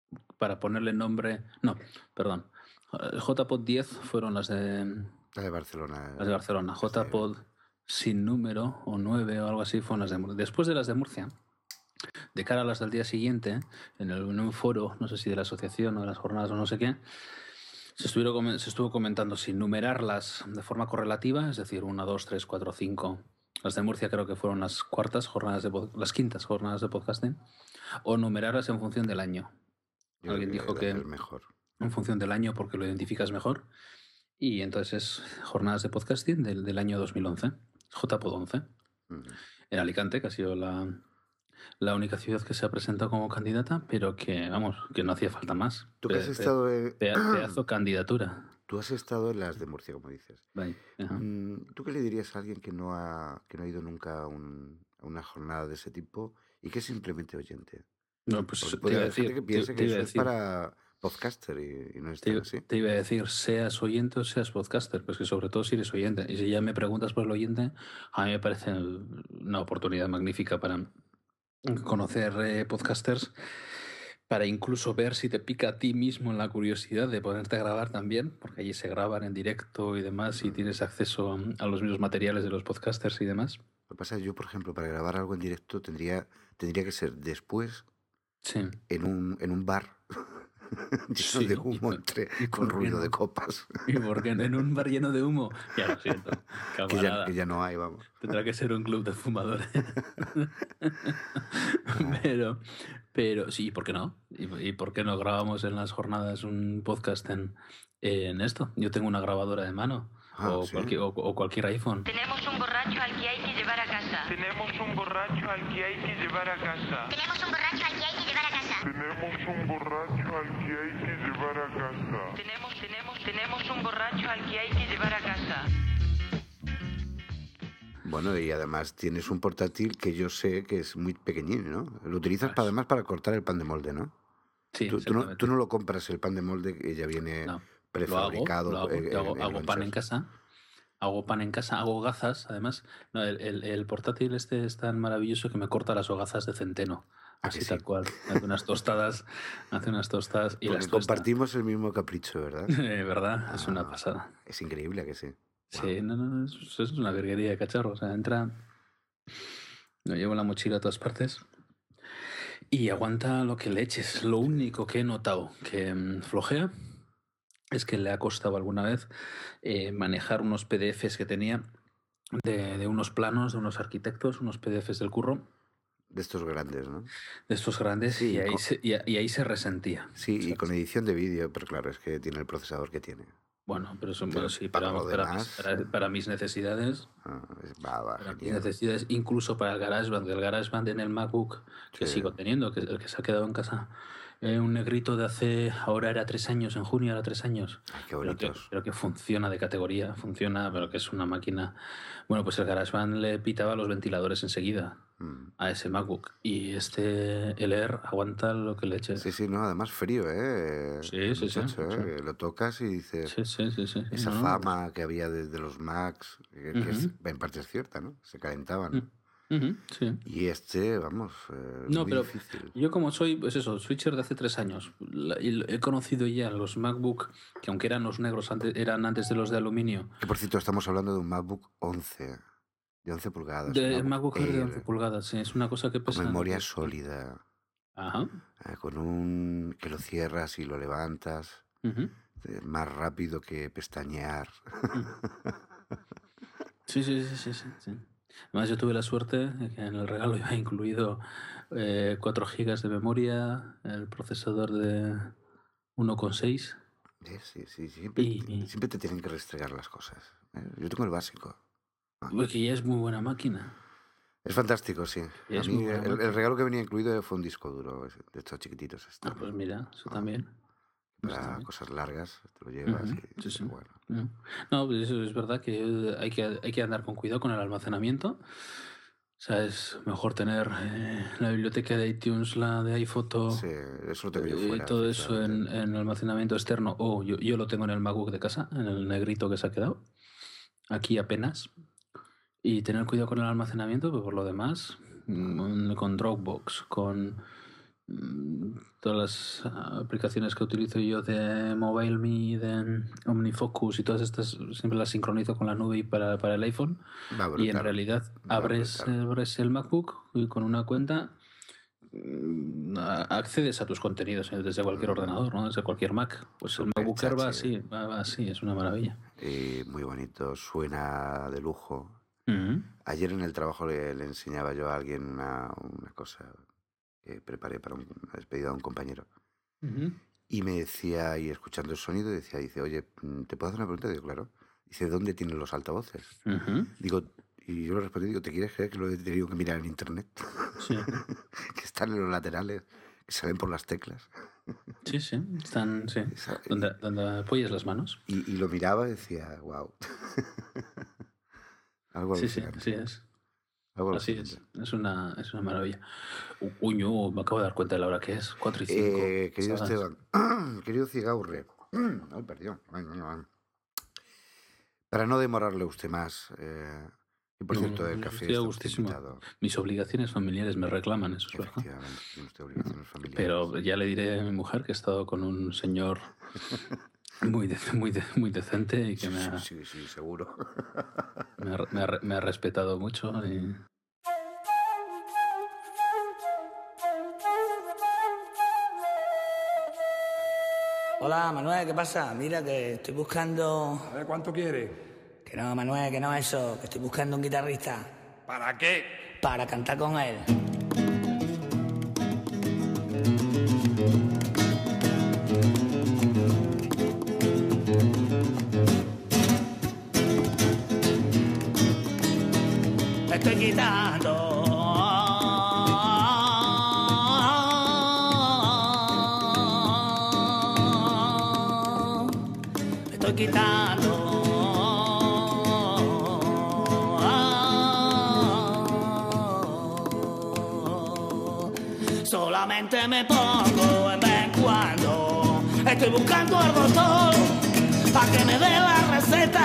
para ponerle nombre... No, perdón. JPod 10 fueron las de... La de Barcelona. Las de Barcelona. JPod sin número o 9 o algo así fueron las de Murcia. Después de las de Murcia, de cara a las del día siguiente, en un foro, no sé si de la asociación o de las jornadas o no sé qué, se estuvo comentando sin numerarlas de forma correlativa, es decir, 1, 2, 3, 4, 5. Las de Murcia creo que fueron las las quintas jornadas de podcasting, o numerarlas en función del año. Alguien dijo que mejor. En función del año porque lo identificas mejor. Y entonces jornadas de podcasting del año 2011, JPod 11, en Alicante, que ha sido la única ciudad que se ha presentado como candidata, pero que, vamos, que no hacía falta más. ¿Tú que has estado pedazo candidatura. Tú has estado en las de Murcia, como dices. ¿Tú qué le dirías a alguien que no ha ido nunca a una jornada de ese tipo y que es simplemente oyente? No, pues porque puede haber gente que piense que eso es para podcaster y no es así. Te iba a decir, seas oyente o seas podcaster, pues que sobre todo si eres oyente. Y si ya me preguntas por el oyente, a mí me parece una oportunidad magnífica para conocer podcasters, para incluso ver si te pica a ti mismo en la curiosidad de ponerte a grabar también, porque allí se graban en directo y demás, y tienes acceso a los mismos materiales de los podcasters y demás. Lo que pasa es que yo, por ejemplo, para grabar algo en directo tendría que ser después, en un bar lleno de humo, con ruido de copas. ¿Y por qué en un bar lleno de humo? Ya lo siento, que ya no hay, vamos. Tendrá que ser un club de fumadores. Pero sí, ¿por qué no? ¿Y por qué no grabamos en las jornadas un podcast en esto? Yo tengo una grabadora de mano. Cualquier iPhone. Tenemos un borracho al que hay que llevar a casa. Tenemos un borracho al que hay que llevar a casa. Tenemos un borracho al que hay que llevar a casa. Tenemos un borracho al que hay que llevar a casa. Tenemos un borracho al que hay que llevar a casa. Bueno, y además tienes un portátil que yo sé que es muy pequeñín, ¿no? Lo utilizas además para cortar el pan de molde, ¿no? Sí, tú no lo compras el pan de molde que ya viene prefabricado. Hago pan en casa. Hago pan en casa, hago hogazas, además. No, el portátil este es tan maravilloso que me corta las hogazas de centeno. Así tal cual. Hace unas tostadas y las compartimos el mismo capricho, ¿verdad? ¿Verdad? Es una pasada. Es increíble, ¿a que sí? Sí, no, eso es una virguería de cacharro. O sea, entra... Lo llevo en la mochila a todas partes y aguanta lo que le eches. Lo único que he notado que flojea es que le ha costado alguna vez manejar unos PDFs que tenía de unos planos, de unos arquitectos, unos PDFs del curro. De estos grandes, ¿no? De estos grandes, sí, y ahí se resentía. Sí, y con edición de vídeo, pero claro, es que tiene el procesador que tiene. Bueno, pero eso, sí, para mis necesidades, para mis necesidades, incluso para el GarageBand en el MacBook que sigo teniendo, que es el que se ha quedado en casa, un negrito de hace, ahora era 3 años, en junio era 3 años. Ay, qué bonitos. Pero que funciona de categoría, pero que es una máquina. Bueno, pues el GarageBand le pitaba los ventiladores enseguida a ese MacBook, y el Air aguanta lo que le eches. Sí, no, además frío, ¿eh? Sí. Lo tocas y dices... Sí. Esa fama que había de los Macs, que en parte es cierta, ¿no? Se calentaban. Sí. Y vamos, no, muy pero difícil. Yo como soy, pues eso, switcher de hace 3 años, he conocido ya los MacBook, que aunque eran los negros, eran antes de los de aluminio. Que por cierto, estamos hablando de un MacBook 11, de 11 pulgadas. De MacBook Air de 11 pulgadas, sí, es una cosa que pesa. Con memoria sólida. Ajá. Con que lo cierras y lo levantas. Más rápido que pestañear. Sí. Además, yo tuve la suerte de que en el regalo iba incluido 4 GB de memoria, el procesador de 1,6. Sí. Siempre te tienen que restregar las cosas. Yo tengo el básico. Porque ya es muy buena máquina. Es fantástico, sí. A mí, el regalo que venía incluido fue un disco duro, de estos chiquititos. Pues mira, eso también. Para cosas largas te lo llevas sí. Bueno. No, pues eso es verdad que hay que andar con cuidado con el almacenamiento. O sea, es mejor tener la biblioteca de iTunes, la de iPhoto, eso lo tengo yo fuera, todo eso en almacenamiento externo. O yo lo tengo en el MacBook de casa, en el negrito que se ha quedado. Aquí apenas. Y tener cuidado con el almacenamiento, pero por lo demás, con Dropbox, con todas las aplicaciones que utilizo yo de MobileMe, de OmniFocus y todas estas, siempre las sincronizo con la nube y para el iPhone. Va brutal. Y en realidad abres el MacBook y con una cuenta accedes a tus contenidos desde cualquier ordenador, ¿no? Desde cualquier Mac. Pues el MacBook Air va así, es una maravilla. Muy bonito, suena de lujo. Uh-huh. Ayer en el trabajo le enseñaba yo a alguien una cosa que preparé para una despedida de un compañero. Uh-huh. Y me decía, y escuchando el sonido, dice, oye, ¿te puedo hacer una pregunta? Digo, claro. Dice, ¿dónde tienen los altavoces? Uh-huh. Digo, y yo le respondí, ¿te quieres creer que lo he tenido que mirar en internet? Sí. Que están en los laterales, que salen por las teclas. Sí, están, sí. Donde apoyas las manos. Y lo miraba y decía, wow. Algo alucinante. Sí, es. Algo así es una maravilla. Uño, me acabo de dar cuenta de la hora que es, 4:05. Querido Esteban, querido Cigaurre, ay, perdón. Para no demorarle a usted más, y por cierto, el café estoy a está gustísimo. invitado. Mis obligaciones familiares me reclaman eso. Efectivamente, tiene usted obligaciones familiares. Pero ya le diré a mi mujer que he estado con un señor muy decente y que Sí, seguro. me ha respetado mucho. Y... Hola, Manuel, ¿qué pasa? Mira que estoy buscando... A ver, ¿cuánto quiere? Que no, Manuel, que no eso, que estoy buscando un guitarrista. ¿Para qué? Para cantar con él. Me estoy quitando... quitando. Solamente me pongo en vez en cuando. Estoy buscando al doctor para que me dé la receta.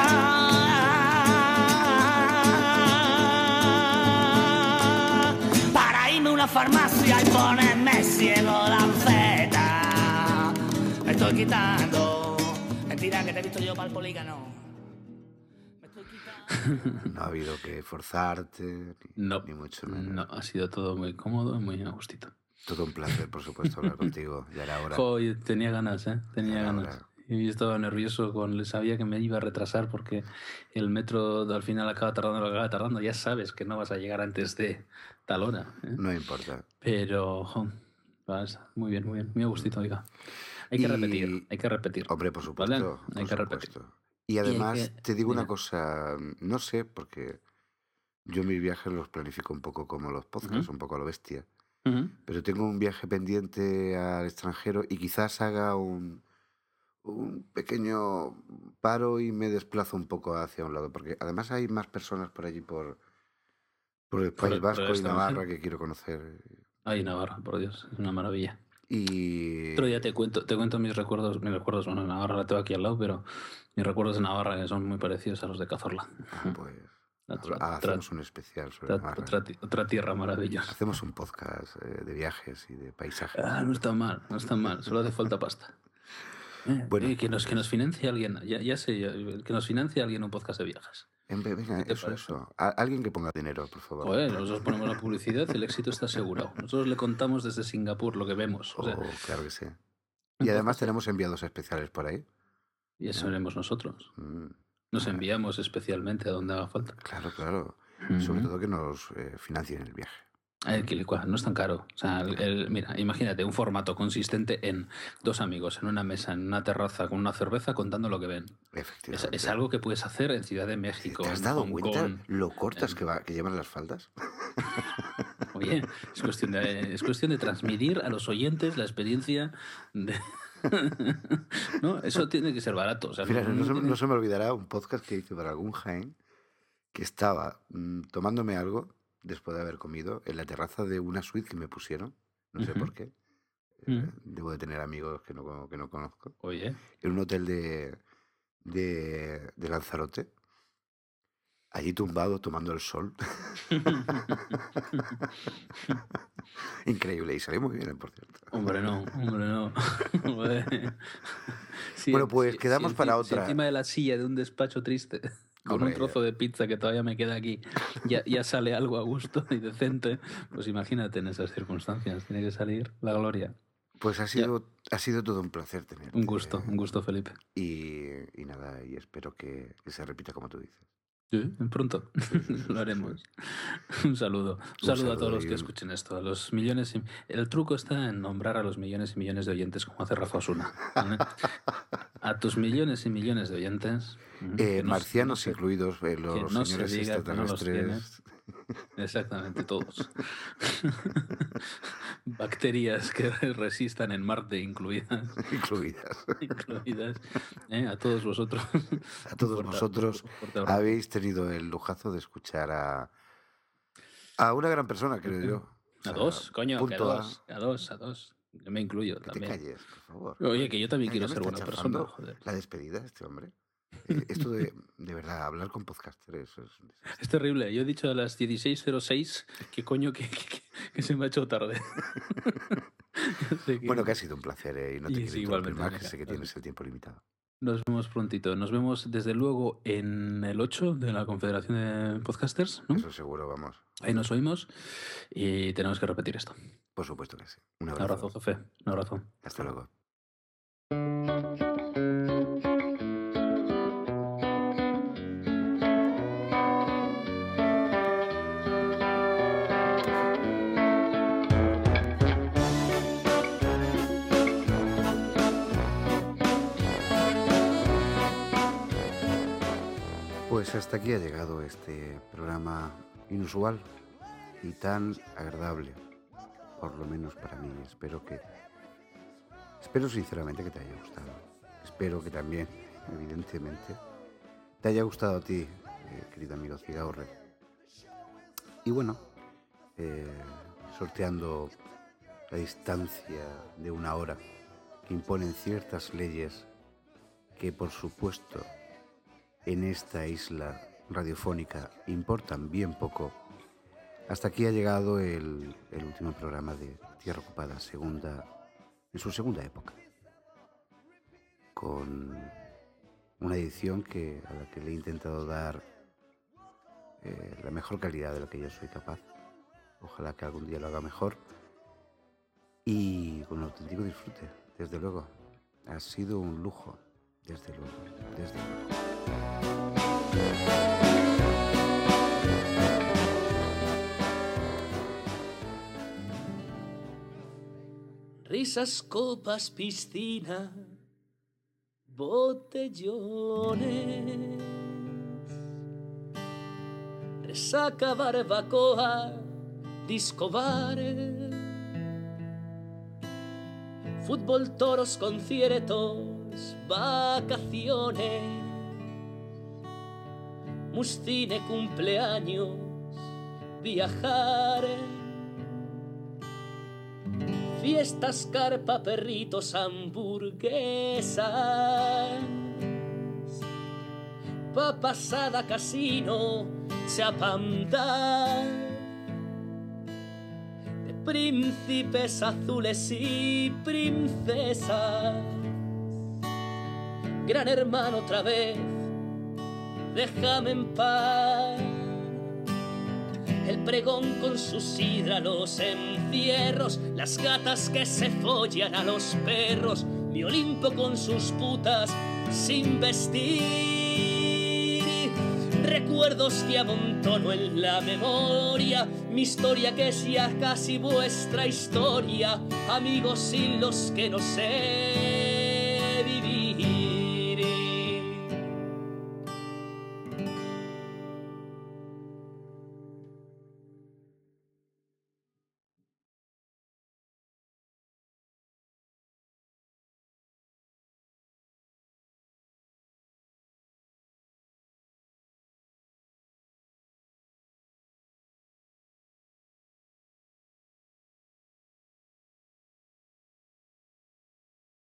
Para irme a una farmacia y ponerme ciego lanceta. Me estoy quitando. Mentira, que te he visto yo para el polígono. No ha habido que forzarte, ni mucho menos. No, ha sido todo muy cómodo y muy a gustito. Todo un placer, por supuesto, hablar contigo. Ya era hora. Joder, tenía ganas, tenía ganas. Y estaba nervioso, sabía que me iba a retrasar porque el metro al final acaba tardando. Ya sabes que no vas a llegar antes de tal hora. No importa. Pero, muy bien, muy a gustito, oiga. Hay que repetir. Hombre, por supuesto. ¿Vale? Hay que repetir. Y además, te digo una cosa, no sé, porque yo mis viajes los planifico un poco como los podcasts, un poco a lo bestia. Pero tengo un viaje pendiente al extranjero y quizás haga un pequeño paro y me desplazo un poco hacia un lado, porque además hay más personas por allí, por el País Vasco y Navarra que quiero conocer. Ay, Navarra, por Dios, es una maravilla. Y... Pero ya te cuento mis recuerdos, bueno, Navarra la tengo aquí al lado, pero mis recuerdos de Navarra que son muy parecidos a los de Cazorla. Pues hacemos un especial sobre Navarra. Otra tierra maravillosa. Hacemos un podcast de viajes y de paisajes. No está mal, solo hace falta pasta. Bueno, que nos financie alguien, ya sé, que nos financie alguien un podcast de viajes. Venga, eso. Alguien que ponga dinero, por favor. Joder, nosotros ponemos la publicidad, el éxito está asegurado. Nosotros le contamos desde Singapur lo que vemos. Claro que sí. Y además tenemos enviados especiales por ahí. Y eso haremos nosotros. Nos enviamos especialmente a donde haga falta. Claro. Sobre todo que nos financien el viaje. No es tan caro. O sea, mira, imagínate un formato consistente en dos amigos en una mesa, en una terraza, con una cerveza, contando lo que ven. Efectivamente. Es algo que puedes hacer en Ciudad de México. ¿Te has dado cuenta lo cortas que llevan las faldas? Oye, es cuestión de transmitir a los oyentes la experiencia de... No, eso tiene que ser barato. O sea, mira, no se me olvidará un podcast que hice para algún Jaén que estaba tomándome algo después de haber comido en la terraza de una suite que me pusieron, no sé por qué. Debo de tener amigos que no conozco. Oye. En un hotel de Lanzarote. allí tumbado tomando el sol. Increíble, y salió muy bien, por cierto. Hombre, no. Sí, bueno, pues quedamos sí, para sí, otra. Encima de la silla de un despacho triste, con un trozo de pizza que todavía me queda aquí, ya sale algo a gusto y decente. Pues imagínate en esas circunstancias, tiene que salir la gloria. Pues ha sido todo un placer tenerte. Un gusto, Felipe. Y nada, y espero que se repita como tú dices. Sí, pronto lo haremos. Un saludo a todos los que escuchen esto. A los millones el truco está en nombrar a los millones y millones de oyentes como hace Rafa Osuna, ¿vale? A tus millones y millones de oyentes. Marcianos incluidos, los señores extraterrestres. Exactamente, todos. Bacterias que resistan en Marte incluidas. A todos vosotros. A todos vosotros habéis tenido el lujazo de escuchar a una gran persona, creo yo. A dos, coño, que a dos. Yo me incluyo que también. Te calles, por favor. Oye, que yo también quiero ser buena persona. Joder. La despedida de este hombre. Esto de verdad, hablar con podcasters es terrible. Yo he dicho a las 16:06 que coño que se me ha hecho tarde. Bueno, que ha sido un placer y no te quiero interrumpir más, que sé que tienes el tiempo limitado. Nos vemos prontito. Nos vemos desde luego en el 8 de la Confederación de Podcasters, ¿no? Eso seguro, vamos. Ahí nos oímos y tenemos que repetir esto. Por supuesto que sí. Un abrazo, Jofe. Un abrazo. Hasta luego. Pues hasta aquí ha llegado este programa inusual y tan agradable, por lo menos para mí. Espero sinceramente que te haya gustado. Espero que también, evidentemente, te haya gustado a ti, querido amigo Cigaorre. Y bueno, sorteando la distancia de 1 hora que imponen ciertas leyes que, por supuesto, en esta isla radiofónica importan bien poco. Hasta aquí ha llegado el último programa de Tierra Ocupada, en su segunda época, con una edición a la que le he intentado dar la mejor calidad de la que yo soy capaz. Ojalá que algún día lo haga mejor y con un auténtico disfrute, desde luego. Ha sido un lujo, desde luego. Risas, copas, piscina, botellones, resaca, barbacoa, disco bares, fútbol, toros, conciertos, vacaciones, muscine, cumpleaños, viajar, fiestas, carpa, perritos, hamburguesas, papasada, casino, chapandá, de príncipes azules y princesas, gran hermano otra vez, déjame en paz. El pregón con su sidra, los encierros, las gatas que se follan a los perros, mi Olimpo con sus putas sin vestir, recuerdos que amontono en la memoria, mi historia que es ya casi vuestra historia, amigos sin los que no sé.